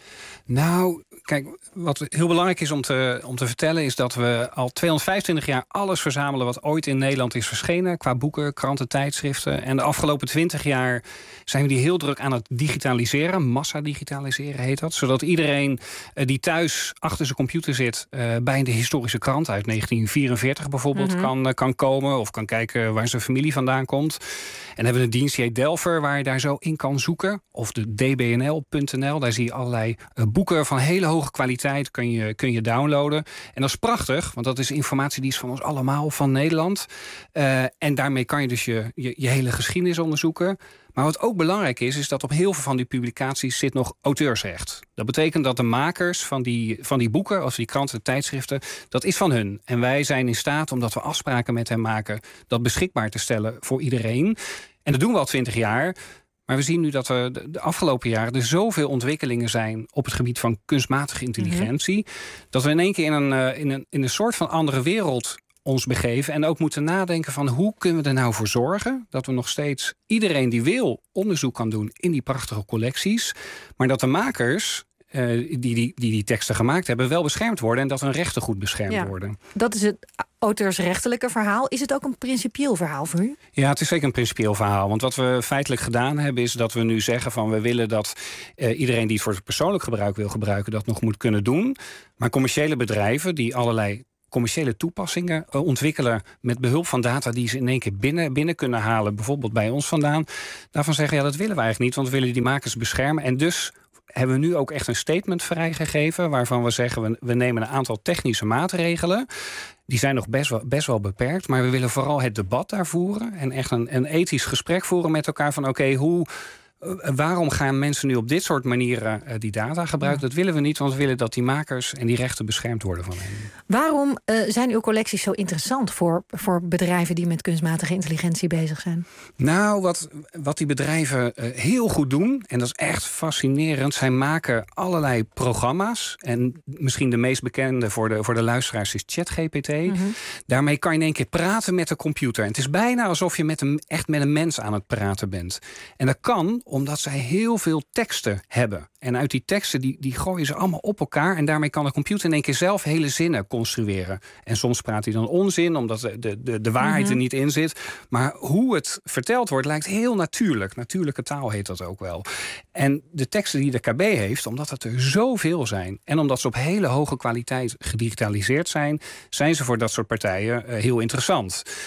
Nou, kijk, wat heel belangrijk is om te, om te vertellen is dat we al tweehonderdvijfentwintig jaar alles verzamelen wat ooit in Nederland is verschenen, qua boeken, kranten, tijdschriften. En de afgelopen twintig jaar zijn we die heel druk aan het digitaliseren. Massa-digitaliseren heet dat. Zodat iedereen uh, die thuis achter zijn computer zit uh, bij de historische krant uit negentien vierenveertig bijvoorbeeld mm-hmm. kan, uh, kan komen. Of kan kijken waar zijn familie vandaan komt. En hebben we een dienst die heet Delver, waar je daar zo in kan zoeken. Of de d b n l punt n l, daar zie je allerlei uh, boeken van hele hoge kwaliteit kun je, kun je downloaden. En dat is prachtig, want dat is informatie die is van ons allemaal, van Nederland. Uh, en daarmee kan je dus je, je, je hele geschiedenis onderzoeken. Maar wat ook belangrijk is, is dat op heel veel van die publicaties zit nog auteursrecht. Dat betekent dat de makers van die, van die boeken, of die kranten, tijdschriften, dat is van hun. En wij zijn in staat, omdat we afspraken met hen maken, dat beschikbaar te stellen voor iedereen. En dat doen we al twintig jaar. Maar we zien nu dat er de afgelopen jaren er zoveel ontwikkelingen zijn op het gebied van kunstmatige intelligentie, mm-hmm. dat we in één keer in een, in, een, in een soort van andere wereld ons begeven en ook moeten nadenken van hoe kunnen we er nou voor zorgen dat we nog steeds iedereen die wil onderzoek kan doen in die prachtige collecties, maar dat de makers uh, die, die, die die teksten gemaakt hebben wel beschermd worden en dat hun rechten goed beschermd ja, worden. Dat is het auteursrechtelijke verhaal. Is het ook een principieel verhaal voor u? Ja, het is zeker een principieel verhaal. Want wat we feitelijk gedaan hebben is dat we nu zeggen van we willen dat uh, iedereen die het voor persoonlijk gebruik wil gebruiken dat nog moet kunnen doen. Maar commerciële bedrijven die allerlei commerciële toepassingen uh, ontwikkelen met behulp van data die ze in één keer binnen, binnen kunnen halen, bijvoorbeeld bij ons vandaan. Daarvan zeggen ja, dat willen we eigenlijk niet, want we willen die makers beschermen. En dus hebben we nu ook echt een statement vrijgegeven waarvan we zeggen we, we nemen een aantal technische maatregelen. Die zijn nog best wel, best wel beperkt, maar we willen vooral het debat daar voeren en echt een, een ethisch gesprek voeren met elkaar van oké, okay, hoe waarom gaan mensen nu op dit soort manieren uh, die data gebruiken? Ja. Dat willen we niet, want we willen dat die makers en die rechten beschermd worden van hen. Waarom uh, zijn uw collecties zo interessant voor, voor bedrijven die met kunstmatige intelligentie bezig zijn? Nou, wat, wat die bedrijven uh, heel goed doen, en dat is echt fascinerend, zij maken allerlei programma's. En misschien de meest bekende voor de, voor de luisteraars is ChatGPT. Mm-hmm. Daarmee kan je in één keer praten met de computer. En het is bijna alsof je met een, echt met een mens aan het praten bent. En dat kan omdat zij heel veel teksten hebben. En uit die teksten die, die gooien ze allemaal op elkaar. En daarmee kan de computer in één keer zelf hele zinnen construeren. En soms praat hij dan onzin, omdat de, de, de, de waarheid mm-hmm. er niet in zit. Maar hoe het verteld wordt, lijkt heel natuurlijk. Natuurlijke taal heet dat ook wel. En de teksten die de K B heeft, omdat het er zoveel zijn en omdat ze op hele hoge kwaliteit gedigitaliseerd zijn, zijn ze voor dat soort partijen uh, heel interessant.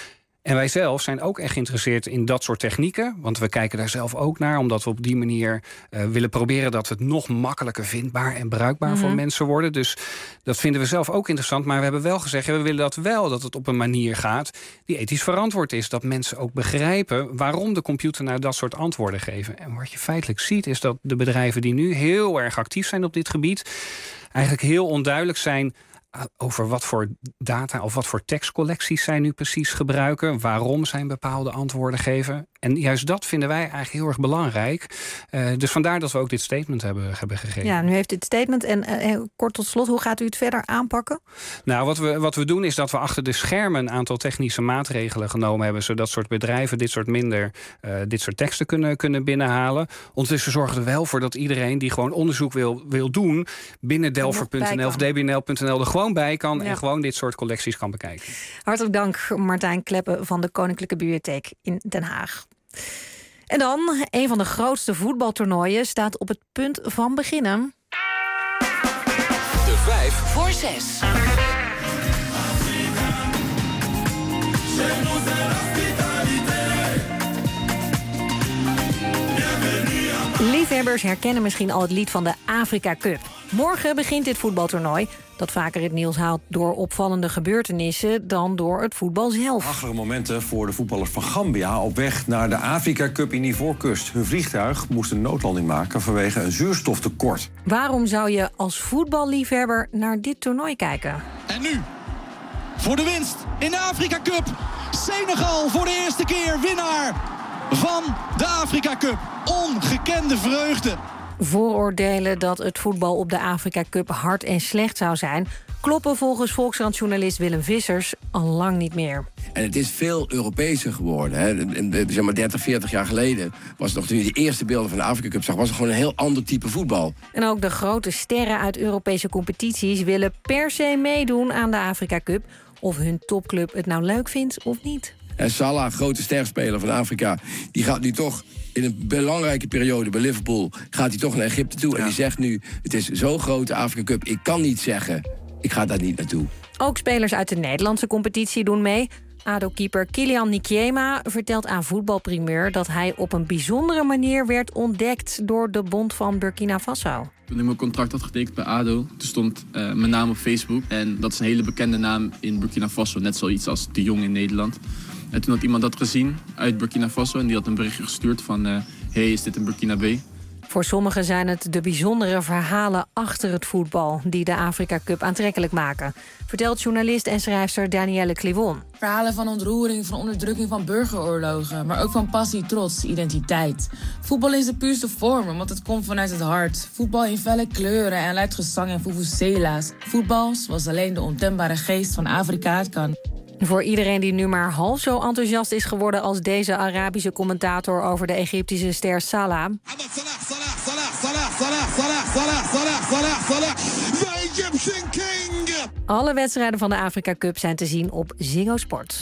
En wij zelf zijn ook echt geïnteresseerd in dat soort technieken. Want we kijken daar zelf ook naar. Omdat we op die manier uh, willen proberen dat we het nog makkelijker vindbaar en bruikbaar mm-hmm. voor mensen worden. Dus dat vinden we zelf ook interessant. Maar we hebben wel gezegd, ja, we willen dat wel dat het op een manier gaat die ethisch verantwoord is. Dat mensen ook begrijpen waarom de computer nou dat soort antwoorden geven. En wat je feitelijk ziet is dat de bedrijven die nu heel erg actief zijn op dit gebied eigenlijk heel onduidelijk zijn over wat voor data of wat voor tekstcollecties zij nu precies gebruiken. Waarom zij bepaalde antwoorden geven. En juist dat vinden wij eigenlijk heel erg belangrijk. Uh, dus vandaar dat we ook dit statement hebben, hebben gegeven. Ja, nu heeft dit statement. En uh, kort tot slot, hoe gaat u het verder aanpakken? Nou, wat we, wat we doen is dat we achter de schermen een aantal technische maatregelen genomen hebben, zodat soort bedrijven dit soort minder uh, dit soort teksten kunnen, kunnen binnenhalen. Ondertussen zorgen we er wel voor dat iedereen die gewoon onderzoek wil, wil doen binnen Delver punt n l of d b n l punt n l er gewoon bij kan ja. en gewoon dit soort collecties kan bekijken. Hartelijk dank, Martijn Kleppen van de Koninklijke Bibliotheek in Den Haag. En dan, een van de grootste voetbaltoernooien staat op het punt van beginnen. De vijf voor zes. Liefhebbers herkennen misschien al het lied van de Afrika Cup. Morgen begint dit voetbaltoernooi, dat vaker het nieuws haalt door opvallende gebeurtenissen dan door het voetbal zelf. Achtige momenten voor de voetballers van Gambia op weg naar de Afrika Cup in Ivoorkust. Hun vliegtuig moest een noodlanding maken vanwege een zuurstoftekort. Waarom zou je als voetballiefhebber naar dit toernooi kijken? En nu, voor de winst in de Afrika Cup. Senegal voor de eerste keer winnaar van de Afrika Cup. Ongekende vreugde. Vooroordelen dat het voetbal op de Afrika Cup hard en slecht zou zijn, kloppen volgens Volkskrant-journalist Willem Vissers al lang niet meer. En het is veel Europeeser geworden. Hè. Zeg maar dertig, veertig jaar geleden was het nog, toen je de eerste beelden van de Afrika Cup zag, was het gewoon een heel ander type voetbal. En ook de grote sterren uit Europese competities willen per se meedoen aan de Afrika Cup, of hun topclub het nou leuk vindt of niet. En Salah, grote sterspeler van Afrika, die gaat nu toch in een belangrijke periode bij Liverpool, gaat hij toch naar Egypte toe. Ja. En die zegt nu, het is zo'n grote Afrika Cup, ik kan niet zeggen, ik ga daar niet naartoe. Ook spelers uit de Nederlandse competitie doen mee. A D O-keeper Kilian Nikiema vertelt aan Voetbalprimeur dat hij op een bijzondere manier werd ontdekt door de Bond van Burkina Faso. Toen ik mijn contract had getekend bij A D O, toen stond uh, mijn naam op Facebook. En dat is een hele bekende naam in Burkina Faso, net zoiets als De Jong in Nederland. En toen had iemand dat gezien uit Burkina Faso en die had een berichtje gestuurd van Uh, hey, is dit een Burkinabe? Voor sommigen zijn het de bijzondere verhalen achter het voetbal die de Afrika Cup aantrekkelijk maken, vertelt journalist en schrijfster Danielle Clivon. Verhalen van ontroering, van onderdrukking, van burgeroorlogen, maar ook van passie, trots, identiteit. Voetbal is de puurste vorm, want het komt vanuit het hart. Voetbal in felle kleuren en luid gezang en vuvuzela's. Voetbal zoals alleen de ontembare geest van Afrika het kan. Voor iedereen die nu maar half zo enthousiast is geworden als deze Arabische commentator over de Egyptische ster Salah. Alle wedstrijden van de Afrika Cup zijn te zien op Ziggo Sport.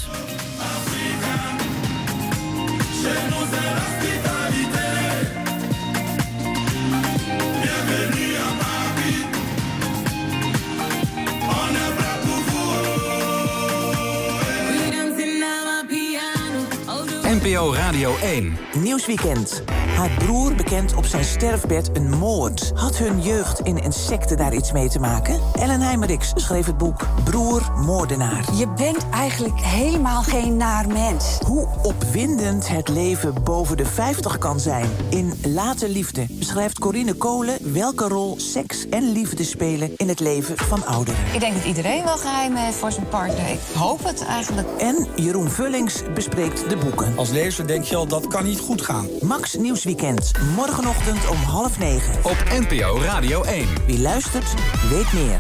N P O Radio één. Nieuwsweekend. Haar broer bekent op zijn sterfbed een moord. Had hun jeugd in insecten daar iets mee te maken? Ellen Heijmerichs schreef het boek Broer Moordenaar. Je bent eigenlijk helemaal geen naar mens. Hoe opwindend het leven boven de vijftig kan zijn. In Late Liefde beschrijft Corine Kolen welke rol seks en liefde spelen in het leven van ouderen. Ik denk dat iedereen wel geheimen heeft voor zijn partner. Ik hoop het eigenlijk. En Jeroen Vullings bespreekt de boeken. Als lezer denk je al, dat kan niet goed gaan. Max Nieuwsweekend, morgenochtend om half negen. Op N P O Radio één. Wie luistert, weet meer.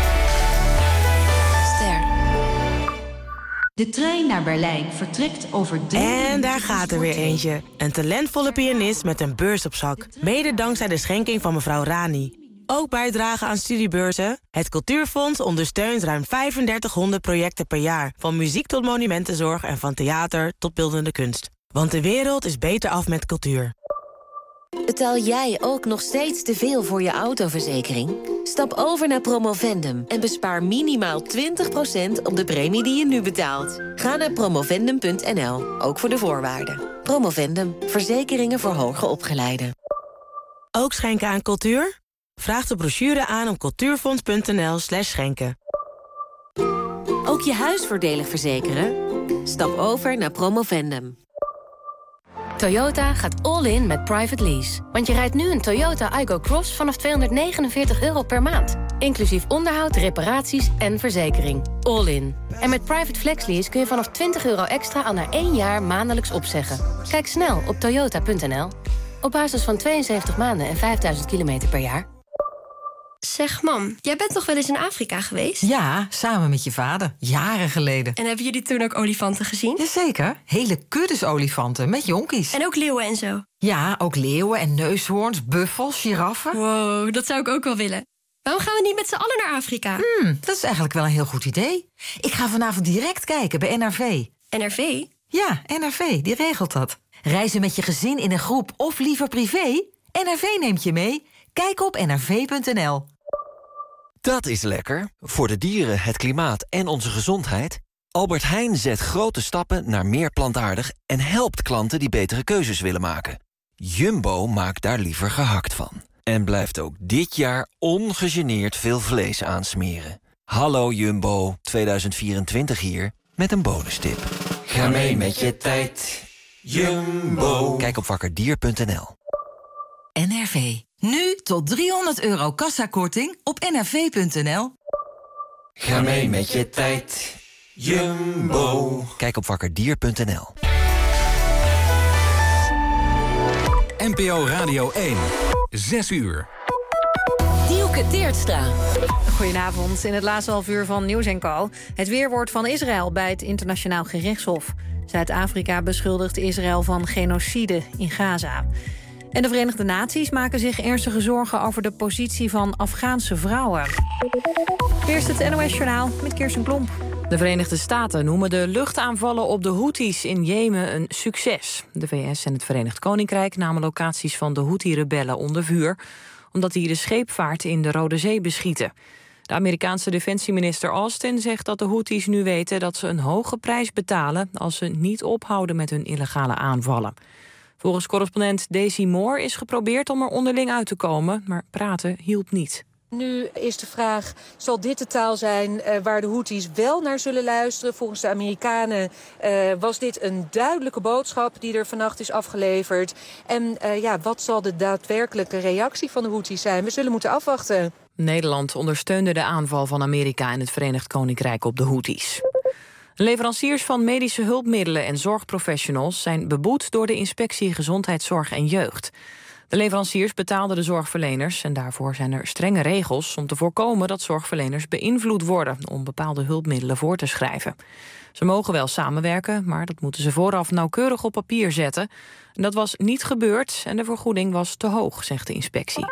Ster. De trein naar Berlijn vertrekt over drie... En daar gaat er weer eentje. Een talentvolle pianist met een beurs op zak. Mede dankzij de schenking van mevrouw Rani. Ook bijdragen aan studiebeurzen. Het Cultuurfonds ondersteunt ruim vijfendertighonderd projecten per jaar. Van muziek tot monumentenzorg en van theater tot beeldende kunst. Want de wereld is beter af met cultuur. Betaal jij ook nog steeds te veel voor je autoverzekering? Stap over naar Promovendum en bespaar minimaal twintig procent op de premie die je nu betaalt. Ga naar promovendum punt n l, ook voor de voorwaarden. Promovendum, verzekeringen voor hoger opgeleiden. Ook schenken aan cultuur? Vraag de brochure aan op cultuurfonds punt n l slash schenken. Ook je huis voordelig verzekeren? Stap over naar Promovendum. Toyota gaat all in met private lease. Want je rijdt nu een Toyota Aygo Cross vanaf tweehonderdnegenenveertig euro per maand. Inclusief onderhoud, reparaties en verzekering. All in. En met private flex lease kun je vanaf twintig euro extra al na één jaar maandelijks opzeggen. Kijk snel op toyota punt n l. Op basis van tweeënzeventig maanden en vijfduizend kilometer per jaar. Zeg mam, jij bent toch wel eens in Afrika geweest? Ja, samen met je vader. Jaren geleden. En hebben jullie toen ook olifanten gezien? Jazeker. Hele kuddes olifanten met jonkies. En ook leeuwen en zo? Ja, ook leeuwen en neushoorns, buffels, giraffen. Wow, dat zou ik ook wel willen. Waarom gaan we niet met z'n allen naar Afrika? Hmm, dat is eigenlijk wel een heel goed idee. Ik ga vanavond direct kijken bij N R V. N R V? Ja, N R V, die regelt dat. Reizen met je gezin in een groep of liever privé? N R V neemt je mee. Kijk op n r v punt n l. Dat is lekker. Voor de dieren, het klimaat en onze gezondheid. Albert Heijn zet grote stappen naar meer plantaardig en helpt klanten die betere keuzes willen maken. Jumbo maakt daar liever gehakt van. En blijft ook dit jaar ongegeneerd veel vlees aansmeren. Hallo Jumbo, tweeduizend vierentwintig hier, met een bonustip. Ga mee met je tijd. Jumbo. Kijk op wakkerdier punt n l. N R V. Nu tot driehonderd euro kassakorting op n r v punt n l. Ga mee met je tijd. Jumbo. Kijk op wakkerdier punt n l. N P O Radio één. Zes uur. Dielke Teertstra. Goedenavond. In het laatste half uur van Nieuws en Co. Het weerwoord van Israël bij het Internationaal Gerechtshof. Zuid-Afrika beschuldigt Israël van genocide in Gaza. En de Verenigde Naties maken zich ernstige zorgen over de positie van Afghaanse vrouwen. Eerst het N O S-journaal met Kirsten Klomp. De Verenigde Staten noemen de luchtaanvallen op de Houthis in Jemen een succes. De V S en het Verenigd Koninkrijk namen locaties van de Houthi-rebellen onder vuur, omdat die de scheepvaart in de Rode Zee beschieten. De Amerikaanse defensieminister Austin zegt dat de Houthis nu weten dat ze een hoge prijs betalen als ze niet ophouden met hun illegale aanvallen. Volgens correspondent Daisy Moore is geprobeerd om er onderling uit te komen, maar praten hielp niet. Nu is de vraag, zal dit de taal zijn uh, waar de Houthis wel naar zullen luisteren? Volgens de Amerikanen uh, was dit een duidelijke boodschap die er vannacht is afgeleverd. En uh, ja, wat zal de daadwerkelijke reactie van de Houthis zijn? We zullen moeten afwachten. Nederland ondersteunde de aanval van Amerika en het Verenigd Koninkrijk op de Houthis. Leveranciers van medische hulpmiddelen en zorgprofessionals zijn beboet door de Inspectie Gezondheidszorg en Jeugd. De leveranciers betaalden de zorgverleners en daarvoor zijn er strenge regels om te voorkomen dat zorgverleners beïnvloed worden om bepaalde hulpmiddelen voor te schrijven. Ze mogen wel samenwerken, maar dat moeten ze vooraf nauwkeurig op papier zetten. En dat was niet gebeurd en de vergoeding was te hoog, zegt de inspectie.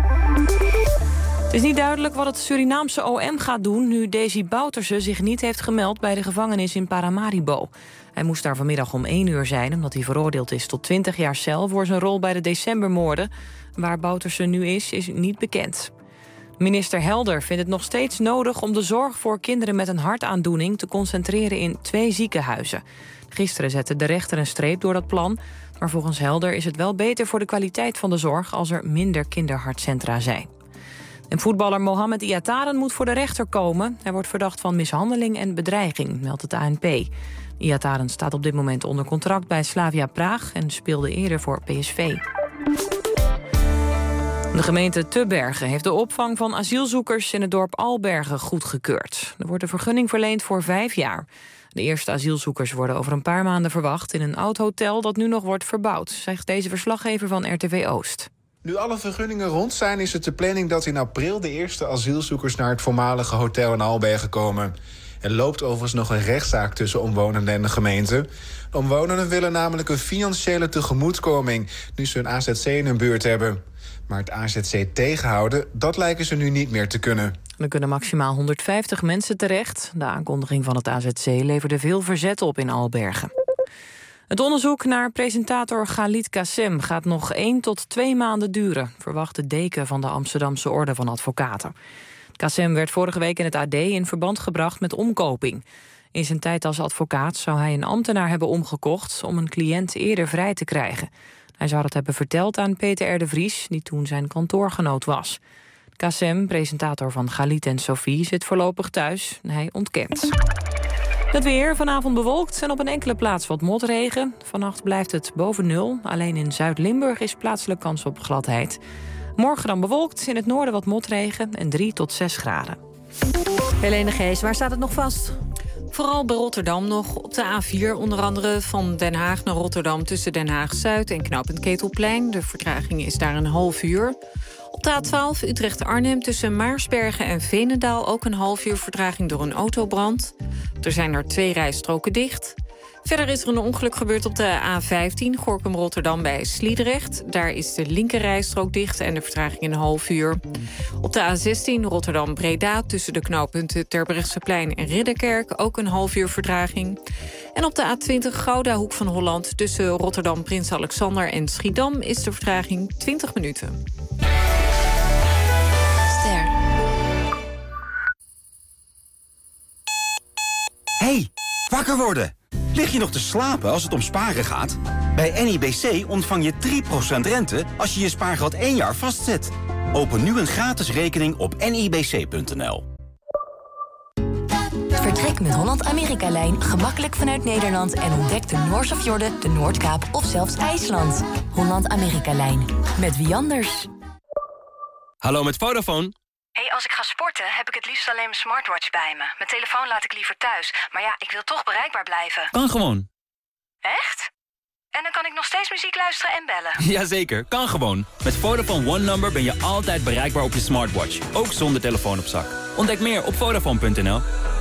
Het is niet duidelijk wat het Surinaamse O M gaat doen nu Desi Bouterse zich niet heeft gemeld bij de gevangenis in Paramaribo. Hij moest daar vanmiddag om één uur zijn omdat hij veroordeeld is tot twintig jaar cel voor zijn rol bij de decembermoorden. Waar Bouterse nu is, is niet bekend. Minister Helder vindt het nog steeds nodig om de zorg voor kinderen met een hartaandoening te concentreren in twee ziekenhuizen. Gisteren zette de rechter een streep door dat plan, maar volgens Helder is het wel beter voor de kwaliteit van de zorg als er minder kinderhartcentra zijn. En voetballer Mohamed Iataren moet voor de rechter komen. Hij wordt verdacht van mishandeling en bedreiging, meldt het A N P. Iataren staat op dit moment onder contract bij Slavia Praag en speelde eerder voor P S V. De gemeente Tubbergen heeft de opvang van asielzoekers in het dorp Albergen goedgekeurd. Er wordt een vergunning verleend voor vijf jaar. De eerste asielzoekers worden over een paar maanden verwacht in een oud hotel dat nu nog wordt verbouwd, zegt deze verslaggever van R T V Oost. Nu alle vergunningen rond zijn, is het de planning dat in april de eerste asielzoekers naar het voormalige hotel in Albergen komen. Er loopt overigens nog een rechtszaak tussen omwonenden en de gemeente. De omwonenden willen namelijk een financiële tegemoetkoming nu ze een A Z C in hun buurt hebben. Maar het A Z C tegenhouden, dat lijken ze nu niet meer te kunnen. Er kunnen maximaal honderdvijftig mensen terecht. De aankondiging van het A Z C leverde veel verzet op in Albergen. Het onderzoek naar presentator Khalid Kassem gaat nog één tot twee maanden duren, verwacht de deken van de Amsterdamse Orde van Advocaten. Kassem werd vorige week in het A D in verband gebracht met omkoping. In zijn tijd als advocaat zou hij een ambtenaar hebben omgekocht om een cliënt eerder vrij te krijgen. Hij zou dat hebben verteld aan Peter R. de Vries, die toen zijn kantoorgenoot was. Kassem, presentator van Khalid en Sophie, zit voorlopig thuis. Hij ontkent. Het weer, vanavond bewolkt en op een enkele plaats wat motregen. Vannacht blijft het boven nul. Alleen in Zuid-Limburg is plaatselijk kans op gladheid. Morgen dan bewolkt, in het noorden wat motregen en drie tot zes graden. Helene Gees, waar staat het nog vast? Vooral bij Rotterdam nog. Op de A vier onder andere van Den Haag naar Rotterdam... tussen Den Haag-Zuid en knooppunt Ketelplein. De vertraging is daar een half uur. Op de A twaalf Utrecht-Arnhem tussen Maarsbergen en Veenendaal... ook een half uur vertraging door een autobrand. Er zijn er twee rijstroken dicht. Verder is er een ongeluk gebeurd op de A vijftien... Gorinchem-Rotterdam bij Sliedrecht. Daar is de linkerrijstrook dicht en de vertraging een half uur. Op de A zestien Rotterdam-Breda... tussen de knooppunten Terbrechtseplein en Ridderkerk... ook een half uur vertraging. En op de A twintig Gouda Hoek van Holland... tussen Rotterdam, Prins Alexander en Schiedam... is de vertraging twintig minuten. Ster. Hey, wakker worden! Lig je nog te slapen als het om sparen gaat? Bij N I B C ontvang je drie procent rente als je je spaargeld één jaar vastzet. Open nu een gratis rekening op N I B C punt N L. Vertrek met Holland-Amerika-lijn gemakkelijk vanuit Nederland... en ontdek de Noorse-fjorden, de Noordkaap of zelfs IJsland. Holland-Amerika-lijn. Met wie anders? Hallo, met Vodafone. Hey, als ik ga sporten, heb ik het liefst alleen mijn smartwatch bij me. Mijn telefoon laat ik liever thuis. Maar ja, ik wil toch bereikbaar blijven. Kan gewoon. Echt? En dan kan ik nog steeds muziek luisteren en bellen? Jazeker, kan gewoon. Met Vodafone One Number ben je altijd bereikbaar op je smartwatch. Ook zonder telefoon op zak. Ontdek meer op Vodafone punt N L.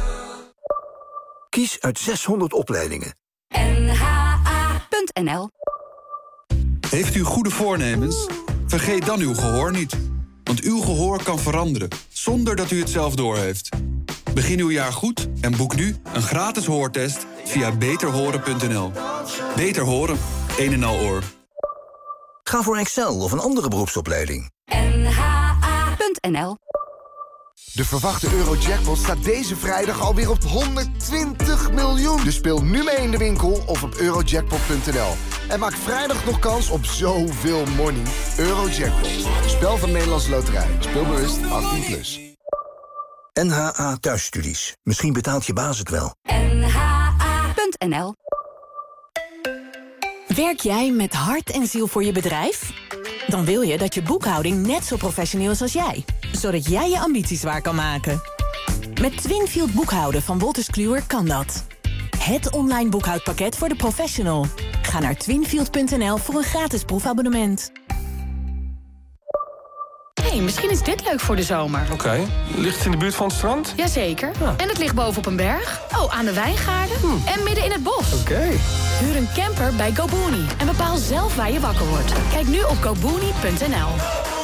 Kies uit zeshonderd opleidingen. N H A punt N L. Heeft u goede voornemens? Vergeet dan uw gehoor niet. Want uw gehoor kan veranderen, zonder dat u het zelf doorheeft. Begin uw jaar goed en boek nu een gratis hoortest via beter horen punt N L. Beter horen, een en al oor. Ga voor Excel of een andere beroepsopleiding. N H A punt N L. De verwachte Eurojackpot staat deze vrijdag alweer op honderdtwintig miljoen. Dus speel nu mee in de winkel of op eurojackpot punt N L. En maak vrijdag nog kans op zoveel money. Eurojackpot. Spel van Nederlandse Loterij. Speelbewust achttien plus. N H A Thuisstudies. Misschien betaalt je baas het wel. N H A punt N L. Werk jij met hart en ziel voor je bedrijf? Dan wil je dat je boekhouding net zo professioneel is als jij. Zodat jij je ambities waar kan maken. Met Twinfield boekhouden van Wolters Kluwer kan dat. Het online boekhoudpakket voor de professional. Ga naar twinfield punt N L voor een gratis proefabonnement. Hey, misschien is dit leuk voor de zomer. Oké, okay. Ligt het in de buurt van het strand? Jazeker. Ja. En het ligt bovenop een berg. Oh, aan de wijngaarden. Hm. En midden in het bos. Oké. Okay. Huur een camper bij GoBooney. En bepaal zelf waar je wakker wordt. Kijk nu op go booney punt N L.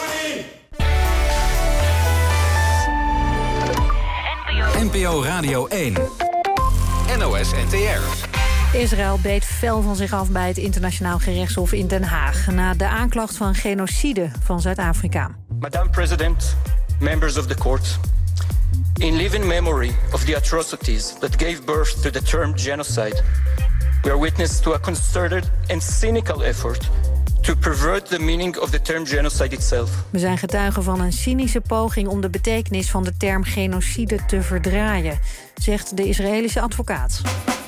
N P O Radio één. N O S N T R. Israël beet fel van zich af bij het Internationaal Gerechtshof in Den Haag na de aanklacht van genocide van Zuid-Afrika. Madam President, members of the court. In living memory of the atrocities that gave birth to the term genocide, we are witness to a concerted and cynical effort to pervert the meaning of the term genocide itself. We zijn getuigen van een cynische poging om de betekenis van de term genocide te verdraaien, zegt de Israëlische advocaat.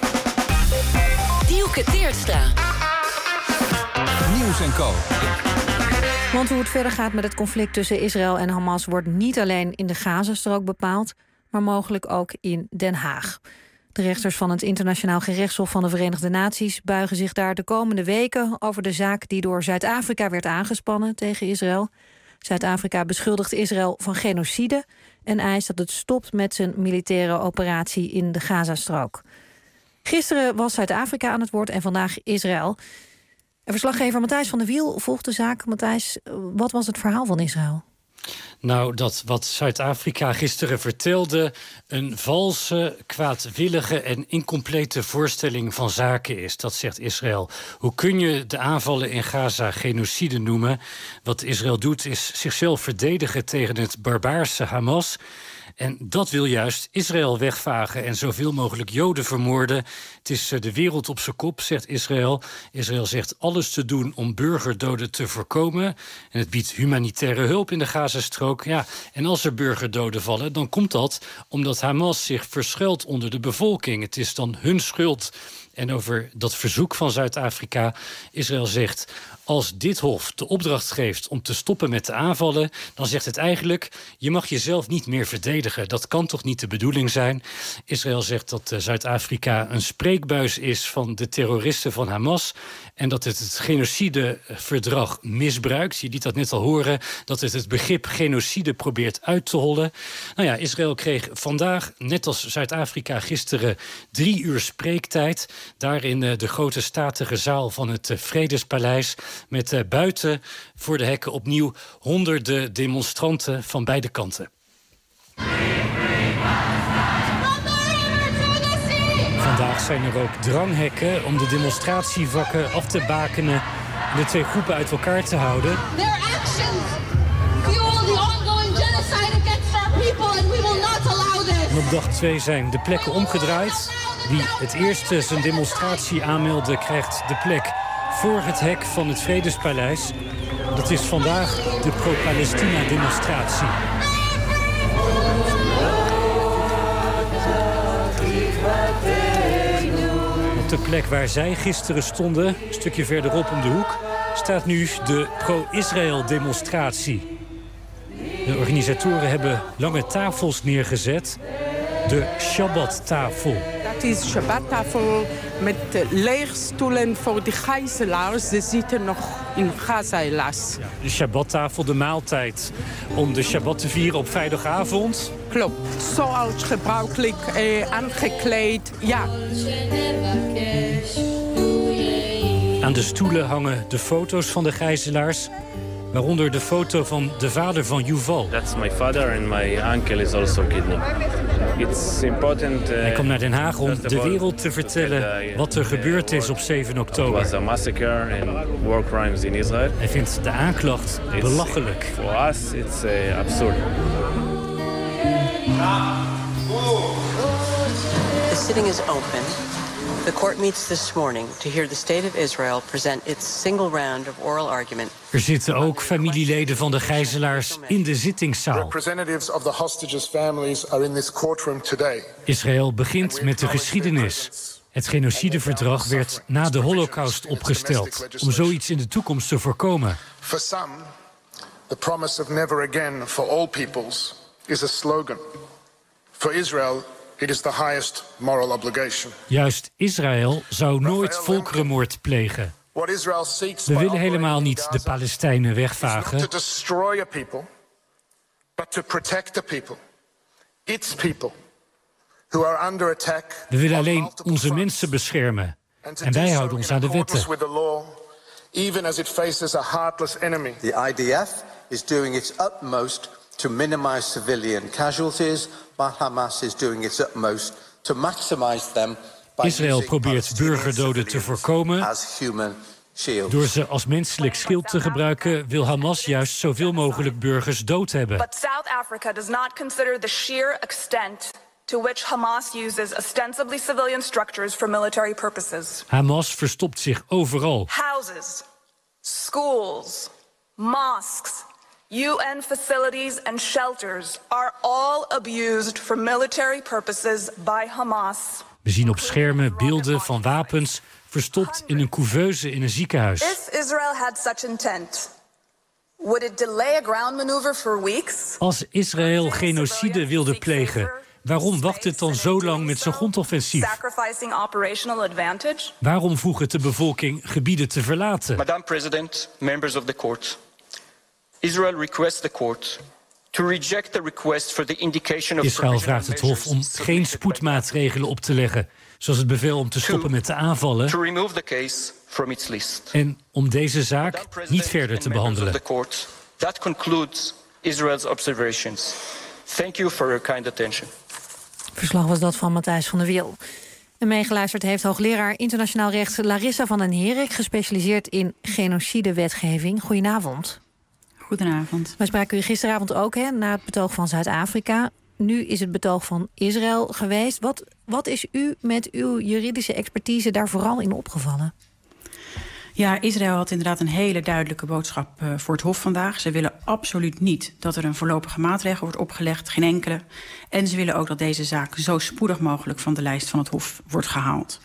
Dielke Teertstra. Nieuws en Co. Want hoe het verder gaat met het conflict tussen Israël en Hamas wordt niet alleen in de Gazastrook bepaald, maar mogelijk ook in Den Haag. De rechters van het Internationaal Gerechtshof van de Verenigde Naties buigen zich daar de komende weken over de zaak die door Zuid-Afrika werd aangespannen tegen Israël. Zuid-Afrika beschuldigt Israël van genocide en eist dat het stopt met zijn militaire operatie in de Gazastrook. Gisteren was Zuid-Afrika aan het woord en vandaag Israël. En verslaggever Matthijs van der Wiel volgt de zaak. Matthijs, wat was het verhaal van Israël? Nou, dat wat Zuid-Afrika gisteren vertelde een valse, kwaadwillige en incomplete voorstelling van zaken is. Dat zegt Israël. Hoe kun je de aanvallen in Gaza genocide noemen? Wat Israël doet is zichzelf verdedigen tegen het barbaarse Hamas. En dat wil juist Israël wegvagen en zoveel mogelijk Joden vermoorden. Het is de wereld op zijn kop, zegt Israël. Israël zegt alles te doen om burgerdoden te voorkomen. En het biedt humanitaire hulp in de Gazastrook. Ja, en als er burgerdoden vallen, dan komt dat omdat Hamas zich verschuilt onder de bevolking. Het is dan hun schuld. En over dat verzoek van Zuid-Afrika, Israël zegt, als dit hof de opdracht geeft om te stoppen met de aanvallen, dan zegt het eigenlijk, je mag jezelf niet meer verdedigen. Dat kan toch niet de bedoeling zijn? Israël zegt dat uh, Zuid-Afrika een spreekbuis is van de terroristen van Hamas en dat het het genocideverdrag misbruikt. Je liet dat net al horen, dat het het begrip genocide probeert uit te hollen. Nou ja, Israël kreeg vandaag, net als Zuid-Afrika gisteren, drie uur spreektijd. Daar in uh, de grote statige zaal van het uh, Vredespaleis. Met uh, buiten voor de hekken opnieuw honderden demonstranten van beide kanten. Vandaag zijn er ook dranghekken om de demonstratievakken af te bakenen en de twee groepen uit elkaar te houden. Their actions fuel the ongoing genocide against our people and we will not allow this. En op dag twee zijn de plekken omgedraaid. Wie het eerste zijn demonstratie aanmeldde, krijgt de plek voor het hek van het Vredespaleis. Dat is vandaag de pro-Palestina-demonstratie. Op de plek waar zij gisteren stonden, een stukje verderop om de hoek, staat nu de pro-Israël-demonstratie. De organisatoren hebben lange tafels neergezet. De Shabbat-tafel. Dat is Shabbat-tafel met leegstoelen voor de gijzelaars. Ze zitten nog in Gaza helaas. Ja, de Shabbat-tafel, de maaltijd om de Shabbat te vieren op vrijdagavond. Klopt, zoals gebruikelijk, eh, aangekleed, ja. Aan de stoelen hangen de foto's van de gijzelaars. Waaronder de foto van de vader van Yuval. That's my father and my uncle is also kidnapped. It's important. Uh, Hij komt naar Den Haag om de wereld te vertellen wat er gebeurd is op zeven oktober. It was a massacre and war crimes in Israel. Hij vindt de aanklacht belachelijk. For us it's uh, absurd. The sitting is open. The court meets this morning to hear the state of Israel present its single round of oral argument. Er zitten ook familieleden van de gijzelaars in de zittingszaal. Representatives of the hostages' families are in this courtroom today. Israël begint met de geschiedenis. Het genocideverdrag werd na de Holocaust opgesteld om zoiets in de toekomst te voorkomen. For some, the promise of never again for all peoples is a slogan. For Israel, it is the highest moral obligation. Juist Israël zou nooit volkerenmoord plegen. We willen helemaal niet de Palestijnen wegvagen. Not to destroy a people, but to protect the people. Its people who are under attack. We willen alleen onze mensen beschermen. En wij houden ons aan de wetten. Even as it faces a heartless enemy. The I D F is doing its utmost to minimize civilian casualties, but Hamas is doing its utmost to maximize them. Israël probeert burgerdoden te voorkomen. Door ze als menselijk schild te gebruiken, wil Hamas juist zoveel mogelijk burgers dood hebben. But South Africa does not consider the sheer extent to which Hamas uses ostensibly civilian structures for military purposes. Hamas verstopt zich overal. Houses, schools, mosques, U N facilities and shelters are all abused for military purposes by Hamas. We zien op schermen beelden van wapens verstopt in een couveuse in een ziekenhuis. If Israel had such intent, would it delay a ground maneuver for weeks? Als Israël genocide wilde plegen, waarom wacht het dan zo lang met zijn grondoffensief? Sacrificing operational advantage? Waarom vroeg het de bevolking gebieden te verlaten? Madam President, members of the court. Israel requests the court to reject the request for the indication of Israël vraagt het Hof om geen spoedmaatregelen op te leggen, zoals het bevel om te stoppen met de aanvallen, to remove the case from its list. En om deze zaak niet verder te behandelen. That concludes Israel's observations. Thank you for your kind attention. Verslag was dat van Matthijs van der Wiel. En meegeluisterd heeft hoogleraar internationaal recht Larissa van den Herik, gespecialiseerd in genocidewetgeving. Goedenavond. Goedenavond. We spraken u gisteravond ook hè, na het betoog van Zuid-Afrika. Nu is het betoog van Israël geweest. Wat, wat is u met uw juridische expertise daar vooral in opgevallen? Ja, Israël had inderdaad een hele duidelijke boodschap uh, voor het Hof vandaag. Ze willen absoluut niet dat er een voorlopige maatregel wordt opgelegd, geen enkele. En ze willen ook dat deze zaak zo spoedig mogelijk van de lijst van het Hof wordt gehaald.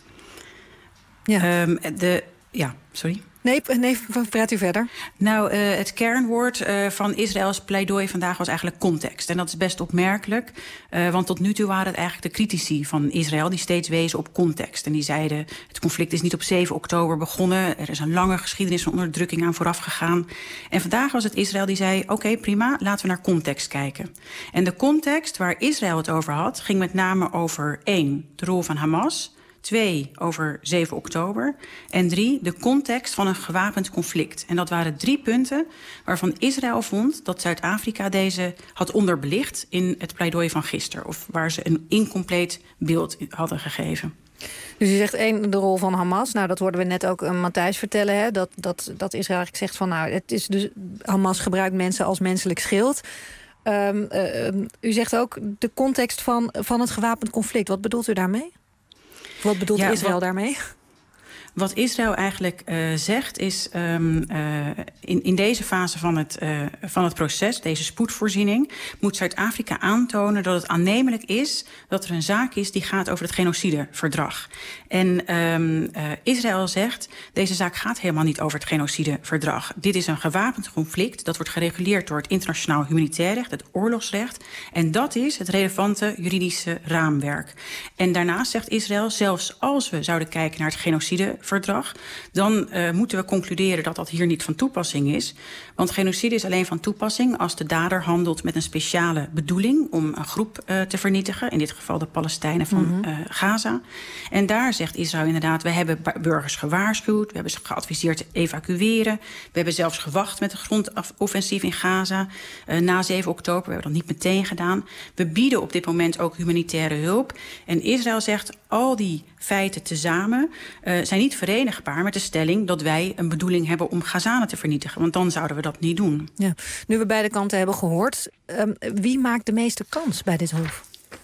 Ja, um, de, ja sorry. Nee, nee, praat u verder. Nou, uh, het kernwoord uh, van Israëls pleidooi vandaag was eigenlijk context. En dat is best opmerkelijk. Uh, want tot nu toe waren het eigenlijk de critici van Israël die steeds wezen op context. En die zeiden, het conflict is niet op zeven oktober begonnen. Er is een lange geschiedenis van onderdrukking aan vooraf gegaan. En vandaag was het Israël die zei, oké, okay, prima, laten we naar context kijken. En de context waar Israël het over had, ging met name over één, de rol van Hamas. Twee, over zeven oktober. En drie, de context van een gewapend conflict. En dat waren drie punten waarvan Israël vond dat Zuid-Afrika deze had onderbelicht in het pleidooi van gisteren. Of waar ze een incompleet beeld hadden gegeven. Dus u zegt één, de rol van Hamas. Nou, dat hoorden we net ook uh, Matthijs vertellen. Hè, dat, dat, dat Israël eigenlijk zegt van, nou, het is dus Hamas gebruikt mensen als menselijk schild. Um, uh, u zegt ook de context van, van het gewapend conflict. Wat bedoelt u daarmee? Wat bedoelt ja, Israël wat, daarmee? Wat Israël eigenlijk uh, zegt is, um, uh, in, in deze fase van het, uh, van het proces, deze spoedvoorziening, moet Zuid-Afrika aantonen dat het aannemelijk is dat er een zaak is die gaat over het genocideverdrag. En um, uh, Israël zegt, deze zaak gaat helemaal niet over het genocideverdrag. Dit is een gewapend conflict, dat wordt gereguleerd door het internationaal humanitair recht, het oorlogsrecht. En dat is het relevante juridische raamwerk. En daarnaast zegt Israël, zelfs als we zouden kijken naar het genocideverdrag, verdrag, dan uh, moeten we concluderen dat dat hier niet van toepassing is. Want genocide is alleen van toepassing als de dader handelt met een speciale bedoeling om een groep uh, te vernietigen. In dit geval de Palestijnen van mm-hmm. uh, Gaza. En daar zegt Israël inderdaad, we hebben burgers gewaarschuwd, we hebben ze geadviseerd te evacueren. We hebben zelfs gewacht met de grondoffensief in Gaza uh, na zeven oktober. We hebben dat niet meteen gedaan. We bieden op dit moment ook humanitaire hulp. En Israël zegt, al die feiten tezamen uh, zijn niet verenigbaar met de stelling dat wij een bedoeling hebben om Gazanen te vernietigen. Want dan zouden we dat niet doen. Ja. Nu we beide kanten hebben gehoord, um, wie maakt de meeste kans bij dit Hof?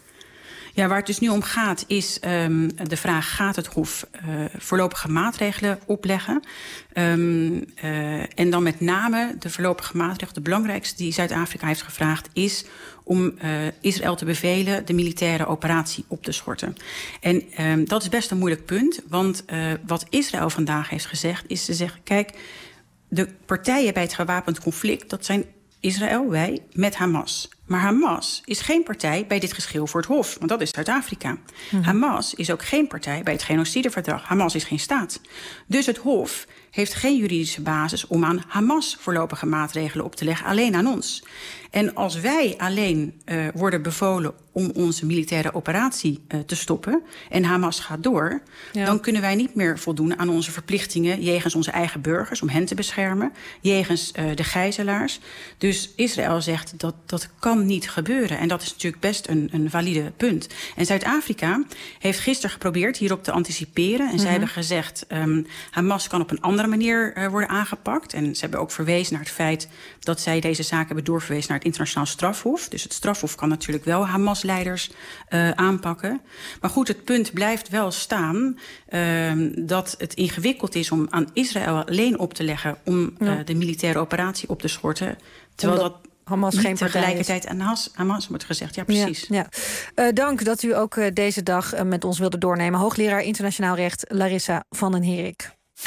Ja, waar het dus nu om gaat is um, de vraag, gaat het Hof uh, voorlopige maatregelen opleggen? Um, uh, en dan met name de voorlopige maatregel, de belangrijkste die Zuid-Afrika heeft gevraagd, is om uh, Israël te bevelen de militaire operatie op te schorten. En um, dat is best een moeilijk punt, want uh, wat Israël vandaag heeft gezegd is te zeggen, kijk, de partijen bij het gewapend conflict, dat zijn Israël, wij, met Hamas. Maar Hamas is geen partij bij dit geschil voor het Hof, want dat is Zuid-Afrika. Mm-hmm. Hamas is ook geen partij bij het genocideverdrag. Hamas is geen staat. Dus het Hof heeft geen juridische basis om aan Hamas voorlopige maatregelen op te leggen, alleen aan ons. En als wij alleen uh, worden bevolen om onze militaire operatie uh, te stoppen en Hamas gaat door, ja. dan kunnen wij niet meer voldoen aan onze verplichtingen jegens onze eigen burgers om hen te beschermen, jegens uh, de gijzelaars. Dus Israël zegt dat dat kan niet gebeuren. En dat is natuurlijk best een, een valide punt. En Zuid-Afrika heeft gisteren geprobeerd hierop te anticiperen. En mm-hmm. zij hebben gezegd, um, Hamas kan op een andere manier uh, worden aangepakt. En ze hebben ook verwezen naar het feit dat zij deze zaak hebben doorverwezen naar het internationaal strafhof. Dus het strafhof kan natuurlijk wel Hamas-leiders uh, aanpakken. Maar goed, het punt blijft wel staan uh, dat het ingewikkeld is om aan Israël alleen op te leggen om ja. uh, de militaire operatie op te schorten. Terwijl Omdat... dat Hamas niet geen tegelijkertijd aan Hamas, Hamas wordt gezegd. Ja, precies. Ja, ja. Uh, dank dat u ook uh, deze dag uh, met ons wilde doornemen. Hoogleraar internationaal recht Larissa van den Herik.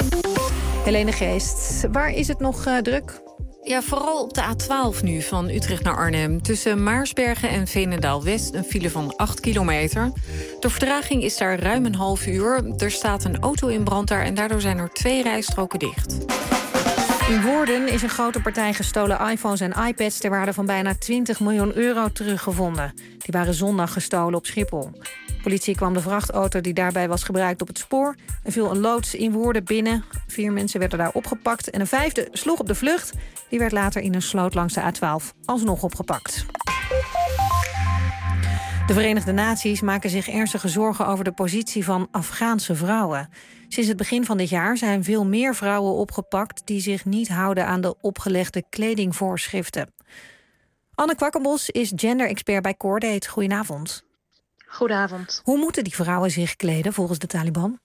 Helene Geest, waar is het nog uh, druk? Ja, vooral op de A twaalf nu, van Utrecht naar Arnhem. Tussen Maarsbergen en Veenendaal-West een file van acht kilometer. De vertraging is daar ruim een half uur. Er staat een auto in brand daar en daardoor zijn er twee rijstroken dicht. In Woerden is een grote partij gestolen iPhones en iPads ter waarde van bijna twintig miljoen euro teruggevonden. Die waren zondag gestolen op Schiphol. Politie kwam de vrachtauto die daarbij was gebruikt op het spoor. Er viel een loods in Woerden binnen. Vier mensen werden daar opgepakt. En een vijfde sloeg op de vlucht. Die werd later in een sloot langs de A twaalf alsnog opgepakt. De Verenigde Naties maken zich ernstige zorgen over de positie van Afghaanse vrouwen. Sinds het begin van dit jaar zijn veel meer vrouwen opgepakt die zich niet houden aan de opgelegde kledingvoorschriften. Anne Kwakkenbos is gender-expert bij Cordate. Goedenavond. Goedenavond. Hoe moeten die vrouwen zich kleden volgens de Taliban?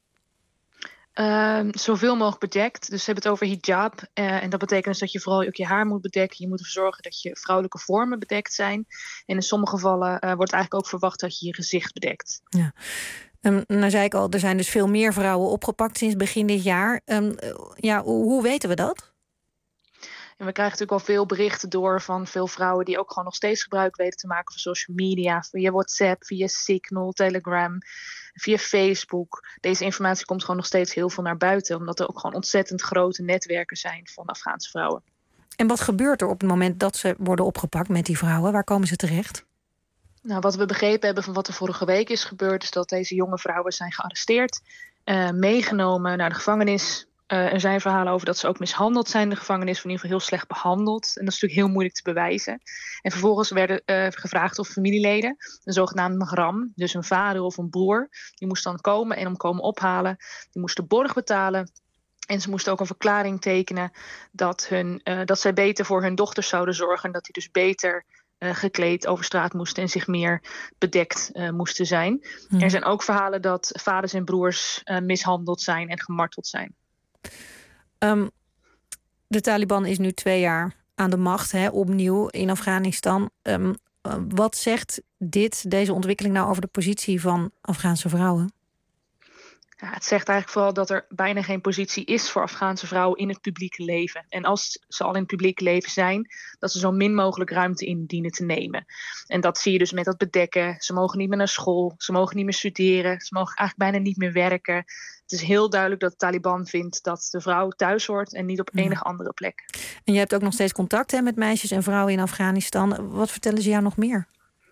Uh, zoveel mogelijk bedekt. Dus ze hebben het over hijab. Uh, en dat betekent dus dat je vooral ook je haar moet bedekken. Je moet ervoor zorgen dat je vrouwelijke vormen bedekt zijn. En in sommige gevallen uh, wordt eigenlijk ook verwacht dat je je gezicht bedekt. Ja. Um, nou zei ik al, er zijn dus veel meer vrouwen opgepakt sinds begin dit jaar. Um, ja, hoe, hoe weten we dat? En we krijgen natuurlijk al veel berichten door van veel vrouwen die ook gewoon nog steeds gebruik weten te maken van social media. Via WhatsApp, via Signal, Telegram, via Facebook. Deze informatie komt gewoon nog steeds heel veel naar buiten. Omdat er ook gewoon ontzettend grote netwerken zijn van Afghaanse vrouwen. En wat gebeurt er op het moment dat ze worden opgepakt met die vrouwen? Waar komen ze terecht? Nou, wat we begrepen hebben van wat er vorige week is gebeurd, is dat deze jonge vrouwen zijn gearresteerd, uh, meegenomen naar de gevangenis. Uh, er zijn verhalen over dat ze ook mishandeld zijn in de gevangenis, of in ieder geval heel slecht behandeld. En dat is natuurlijk heel moeilijk te bewijzen. En vervolgens werden uh, gevraagd of familieleden, een zogenaamde mahram, dus een vader of een broer, die moest dan komen en hem komen ophalen. Die moesten borg betalen. En ze moesten ook een verklaring tekenen dat, hun, uh, dat zij beter voor hun dochters zouden zorgen. Dat die dus beter uh, gekleed over straat moesten en zich meer bedekt uh, moesten zijn. Hmm. Er zijn ook verhalen dat vaders en broers uh, mishandeld zijn en gemarteld zijn. Um, de Taliban is nu twee jaar aan de macht, hè, opnieuw in Afghanistan. Um, uh, wat zegt dit, deze ontwikkeling nou over de positie van Afghaanse vrouwen? Ja, het zegt eigenlijk vooral dat er bijna geen positie is voor Afghaanse vrouwen in het publieke leven. En als ze al in het publieke leven zijn, dat ze zo min mogelijk ruimte in dienen te nemen. En dat zie je dus met dat bedekken. Ze mogen niet meer naar school, ze mogen niet meer studeren, ze mogen eigenlijk bijna niet meer werken. Het is heel duidelijk dat de Taliban vindt dat de vrouw thuis hoort en niet op enige andere plek. En je hebt ook nog steeds contact, hè, met meisjes en vrouwen in Afghanistan. Wat vertellen ze jou nog meer?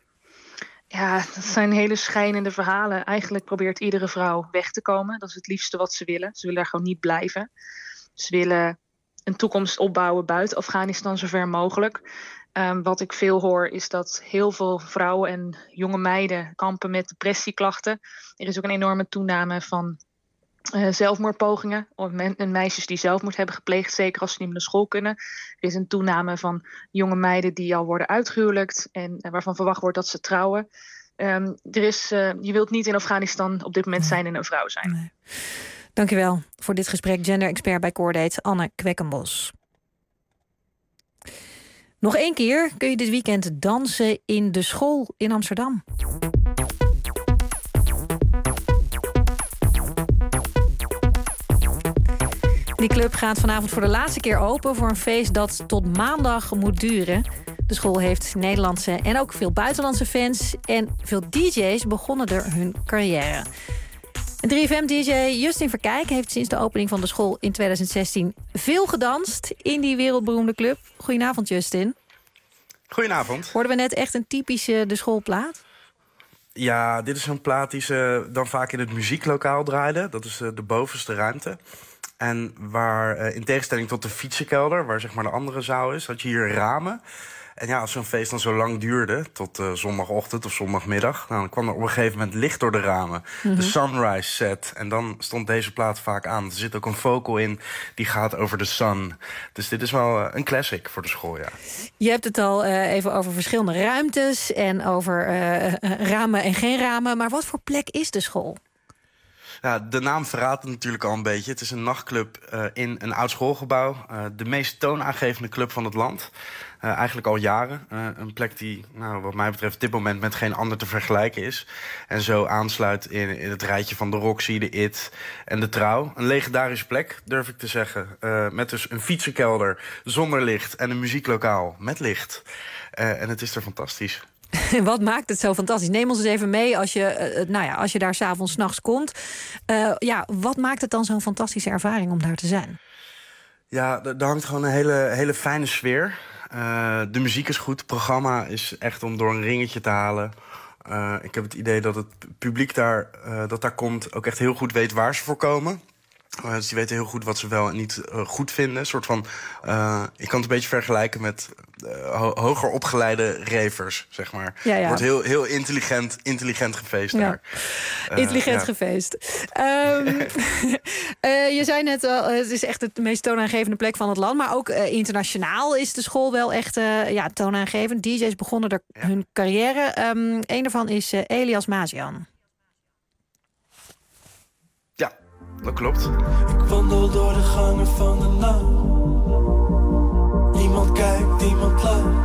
Ja, dat zijn hele schijnende verhalen. Eigenlijk probeert iedere vrouw weg te komen. Dat is het liefste wat ze willen. Ze willen daar gewoon niet blijven. Ze willen een toekomst opbouwen buiten Afghanistan zo ver mogelijk. Um, wat ik veel hoor is dat heel veel vrouwen en jonge meiden kampen met depressieklachten. Er is ook een enorme toename van uh, zelfmoordpogingen. Of men, en meisjes die zelfmoord hebben gepleegd, zeker als ze niet meer naar school kunnen. Er is een toename van jonge meiden die al worden uitgehuwelijkt en uh, waarvan verwacht wordt dat ze trouwen. Um, er is, uh, je wilt niet in Afghanistan op dit moment zijn en een vrouw zijn. Nee. Dankjewel voor dit gesprek. Gender-expert bij Cordate, Anne Kwekkenbos. Nog één keer kun je dit weekend dansen in de school in Amsterdam. Die club gaat vanavond voor de laatste keer open voor een feest dat tot maandag moet duren. De school heeft Nederlandse en ook veel buitenlandse fans. En veel D J's begonnen er hun carrière. drie F M-D J Justin Verkijk heeft sinds de opening van de school in tweeduizend zestien... veel gedanst in die wereldberoemde club. Goedenavond, Justin. Goedenavond. Hoorden we net echt een typische de schoolplaat? Ja, dit is een plaat die ze dan vaak in het muzieklokaal draaiden. Dat is de bovenste ruimte. En waar, in tegenstelling tot de fietsenkelder, waar zeg maar de andere zaal is, had je hier ramen. En ja, als zo'n feest dan zo lang duurde, tot uh, zondagochtend of zondagmiddag, nou, dan kwam er op een gegeven moment licht door de ramen. Mm-hmm. De sunrise set. En dan stond deze plaat vaak aan. Er zit ook een vocal in die gaat over de sun. Dus dit is wel uh, een classic voor de school, ja. Je hebt het al uh, even over verschillende ruimtes en over uh, ramen en geen ramen. Maar wat voor plek is de school? Ja, de naam verraadt het natuurlijk al een beetje. Het is een nachtclub uh, in een oud schoolgebouw. Uh, de meest toonaangevende club van het land. Uh, eigenlijk al jaren. Uh, een plek die, nou, wat mij betreft, op dit moment met geen ander te vergelijken is. En zo aansluit in, in het rijtje van de Roxy, de It en de Trouw. Een legendarische plek, durf ik te zeggen. Uh, met dus een fietsenkelder zonder licht en een muzieklokaal met licht. Uh, en het is er fantastisch. Wat maakt het zo fantastisch? Neem ons eens even mee als je, uh, nou ja, als je daar 's avonds 's nachts komt. Uh, ja, wat maakt het dan zo'n fantastische ervaring om daar te zijn? Ja, er hangt gewoon een hele, hele fijne sfeer. Uh, de muziek is goed, het programma is echt om door een ringetje te halen. Uh, ik heb het idee dat het publiek daar, uh, dat daar komt ook echt heel goed weet waar ze voor komen. Uh, dus die weten heel goed wat ze wel en niet uh, goed vinden. Een soort van, uh, ik kan het een beetje vergelijken met uh, ho- hoger opgeleide ravers, zeg maar. Ja, ja. Wordt heel, heel intelligent, intelligent gefeest ja. daar. Uh, intelligent ja. gefeest. Um, uh, je zei net al, het is echt de meest toonaangevende plek van het land. Maar ook uh, internationaal is de school wel echt uh, ja, toonaangevend. D J's begonnen er ja. hun carrière. Um, een daarvan is uh, Elias Mazian. Dat klopt. Ik wandel door de gangen van de nacht. Niemand kijkt, niemand lacht.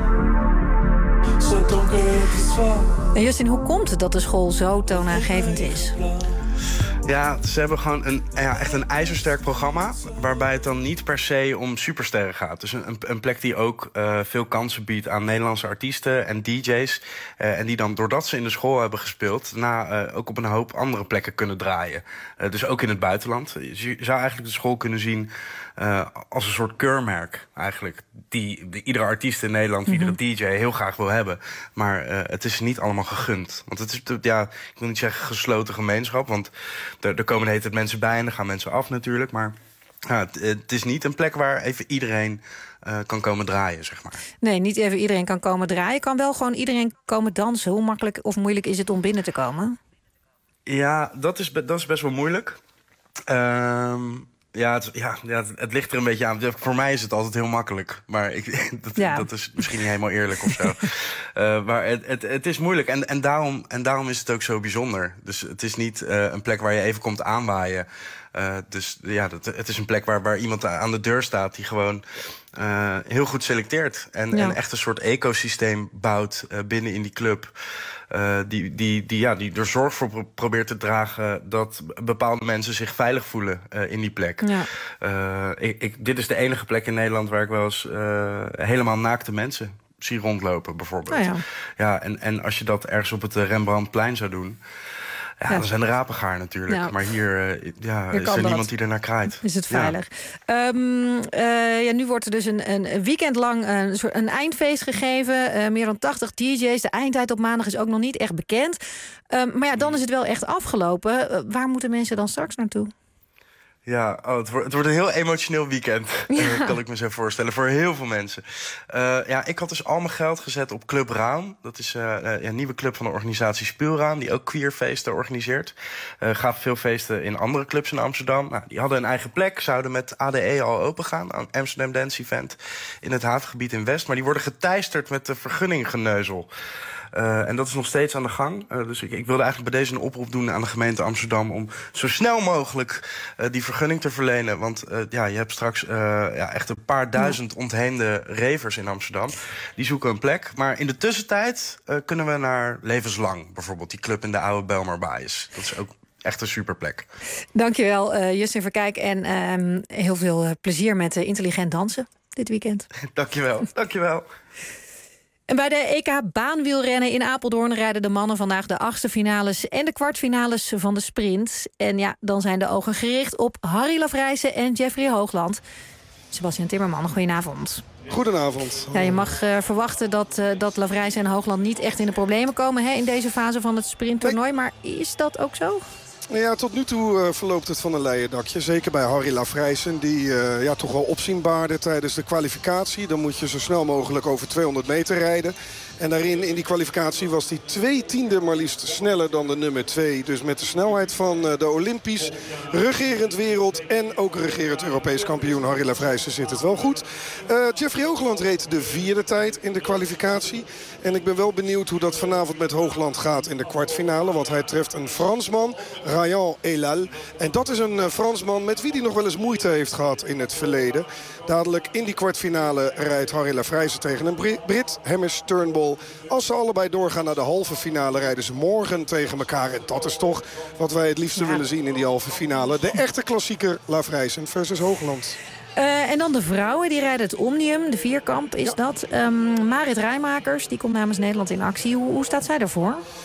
Zo donker, het is zwart. En Justin, hoe komt het dat de school zo toonaangevend is? Ja, ze hebben gewoon een, ja, echt een ijzersterk programma, waarbij het dan niet per se om supersterren gaat. Dus een, een plek die ook uh, veel kansen biedt aan Nederlandse artiesten en D J's. Uh, en die dan, doordat ze in de school hebben gespeeld, na, uh, ook op een hoop andere plekken kunnen draaien. Uh, dus ook in het buitenland. Je zou eigenlijk de school kunnen zien uh, als een soort keurmerk, eigenlijk. Die, die iedere artiest in Nederland, mm-hmm. iedere D J heel graag wil hebben. Maar uh, het is niet allemaal gegund. Want het is, ja, ik wil niet zeggen gesloten gemeenschap, want er, er komen de hele tijd mensen bij en er gaan mensen af natuurlijk. Maar ja, het, het is niet een plek waar even iedereen uh, kan komen draaien, zeg maar. Nee, niet even iedereen kan komen draaien. Kan wel gewoon iedereen komen dansen. Hoe makkelijk of moeilijk is het om binnen te komen? Ja, dat is, dat is best wel moeilijk. Um, Ja het, ja, ja, het ligt er een beetje aan. Voor mij is het altijd heel makkelijk. Maar ik, dat, ja. dat is misschien niet helemaal eerlijk of zo. uh, maar het, het, het is moeilijk. En, en, daarom, en daarom is het ook zo bijzonder. Dus het is niet uh, een plek waar je even komt aanwaaien. Uh, dus ja, dat, het is een plek waar, waar iemand aan de deur staat die gewoon uh, heel goed selecteert. En, ja. en echt een soort ecosysteem bouwt uh, binnen in die club. Uh, die, die, die, ja, die er zorg voor pro- probeert te dragen dat bepaalde mensen zich veilig voelen uh, in die plek. Ja. Uh, ik, ik, dit is de enige plek in Nederland waar ik wel eens uh, helemaal naakte mensen zie rondlopen, bijvoorbeeld. Oh ja. Ja, en, en als je dat ergens op het Rembrandtplein zou doen, ja, ja, dan zijn de rapen gaar natuurlijk. Ja. Maar hier, uh, ja, hier is er niemand die er naar kraait. Is het veilig. Ja. Um, uh, ja, nu wordt er dus een, een weekend lang een, soort, een eindfeest gegeven. Uh, meer dan tachtig D J's. De eindtijd op maandag is ook nog niet echt bekend. Um, maar ja, dan is het wel echt afgelopen. Uh, waar moeten mensen dan straks naartoe? Ja, oh, het, wordt, het wordt een heel emotioneel weekend, ja. kan ik me zo voorstellen, voor heel veel mensen. Uh, ja, ik had dus al mijn geld gezet op Club Raam. Dat is uh, ja, een nieuwe club van de organisatie Speelraam, die ook queerfeesten organiseert. Uh, gaven veel feesten in andere clubs in Amsterdam. Nou, die hadden een eigen plek, zouden met A D E al opengaan, aan Amsterdam Dance Event in het havengebied in West. Maar die worden geteisterd met de vergunninggeneuzel. Uh, en dat is nog steeds aan de gang. Uh, dus ik, ik wilde eigenlijk bij deze een oproep doen aan de gemeente Amsterdam om zo snel mogelijk uh, die vergunning te verlenen. Want uh, ja, je hebt straks uh, ja, echt een paar duizend ontheemde ravers in Amsterdam. Die zoeken een plek. Maar in de tussentijd uh, kunnen we naar Levenslang, bijvoorbeeld. Die club in de oude Belmarbaais. Dat is ook echt een superplek. Dankjewel, uh, Justin Verkijk. En uh, heel veel uh, plezier met uh, intelligent dansen dit weekend. Dankjewel, dankjewel. En bij de E K baanwielrennen in Apeldoorn rijden de mannen vandaag de achtste finales en de kwartfinales van de sprint. En ja, dan zijn de ogen gericht op Harry Lafrijsen en Jeffrey Hoogland. Sebastian Timmerman, goedenavond. Goedenavond. Ja, je mag uh, verwachten dat, uh, dat Lafrijsen en Hoogland niet echt in de problemen komen hè, in deze fase van het sprinttoernooi. Maar is dat ook zo? Ja, tot nu toe uh, verloopt het van een leien dakje. Zeker bij Harry Lafrijsen, die uh, ja, toch wel opzien baarde tijdens de kwalificatie. Dan moet je zo snel mogelijk over tweehonderd meter rijden. En daarin, in die kwalificatie, was hij twee tiende maar liefst sneller dan de nummer twee. Dus met de snelheid van uh, de Olympisch, regerend wereld en ook regerend Europees kampioen Harry Lafrijsen zit het wel goed. Uh, Jeffrey Hoogland reed de vierde tijd in de kwalificatie. En ik ben wel benieuwd hoe dat vanavond met Hoogland gaat in de kwartfinale. Want hij treft een Fransman, Ryan Elal. En dat is een uh, Fransman met wie hij nog wel eens moeite heeft gehad in het verleden. Dadelijk in die kwartfinale rijdt Harry Lafrijsen tegen een Brit, Hamish Turnbull. Als ze allebei doorgaan naar de halve finale, rijden ze morgen tegen elkaar. En dat is toch wat wij het liefste ja. willen zien in die halve finale. De echte klassieker Lafrijsen versus Hoogland. Uh, en dan de vrouwen, die rijden het Omnium, de vierkamp is ja. dat. Um, Marit Rijmakers, die komt namens Nederland in actie. Hoe, hoe staat zij ervoor?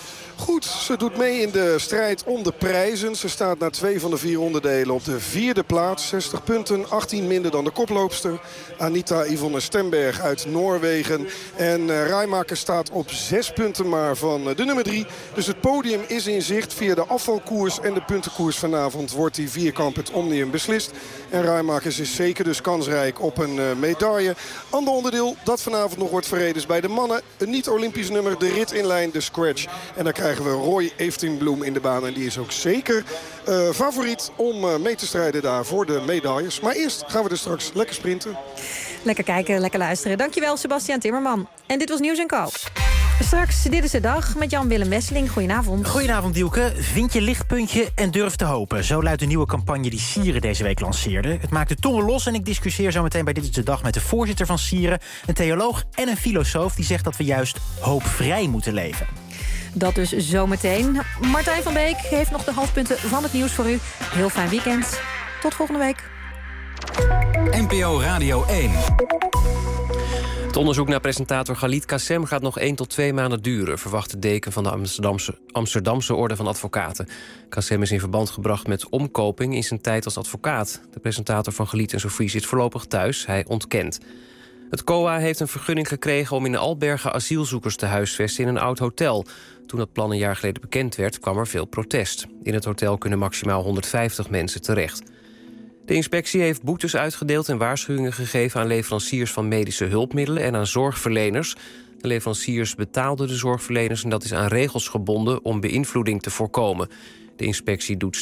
Goed, ze doet mee in de strijd om de prijzen. Ze staat na twee van de vier onderdelen op de vierde plaats. zestig punten, achttien minder dan de koploopster. Anita Yvonne Stenberg uit Noorwegen. En uh, Rijmaker staat op zes punten maar van uh, de nummer drie. Dus het podium is in zicht. Via de afvalkoers en de puntenkoers vanavond wordt die vierkamp het omnium beslist. En Rijmakers is zeker dus kansrijk op een uh, medaille. Ander onderdeel dat vanavond nog wordt verreden is bij de mannen. Een niet-Olympisch nummer, de rit in lijn, de scratch. En dan krijgen we Roy Eftingbloem in de baan. En die is ook zeker uh, favoriet om uh, mee te strijden daar voor de medailles. Maar eerst gaan we er straks lekker sprinten. Lekker kijken, lekker luisteren. Dankjewel, Sebastiaan Timmerman. En dit was Nieuws en Co. Straks, dit is de dag met Jan-Willem Wesseling. Goedenavond. Goedenavond, Dielke. Vind je lichtpuntje en durf te hopen. Zo luidt de nieuwe campagne die Sieren deze week lanceerde. Het maakt de tongen los en ik discussieer zo meteen bij Dit is de Dag met de voorzitter van Sieren, een theoloog en een filosoof die zegt dat we juist hoopvrij moeten leven. Dat dus zometeen. Martijn van Beek heeft nog de hoofdpunten van het nieuws voor u. Heel fijn weekend. Tot volgende week. N P O Radio één. Het onderzoek naar presentator Khalid Kassem gaat nog één tot twee maanden duren, verwacht de deken van de Amsterdamse, Amsterdamse Orde van Advocaten. Kassem is in verband gebracht met omkoping in zijn tijd als advocaat. De presentator van Khalid en Sophie zit voorlopig thuis. Hij ontkent. Het C O A heeft een vergunning gekregen om in Albergen asielzoekers te huisvesten in een oud hotel. Toen dat plan een jaar geleden bekend werd, kwam er veel protest. In het hotel kunnen maximaal honderdvijftig mensen terecht. De inspectie heeft boetes uitgedeeld en waarschuwingen gegeven aan leveranciers van medische hulpmiddelen en aan zorgverleners. De leveranciers betaalden de zorgverleners en dat is aan regels gebonden om beïnvloeding te voorkomen. De inspectie doet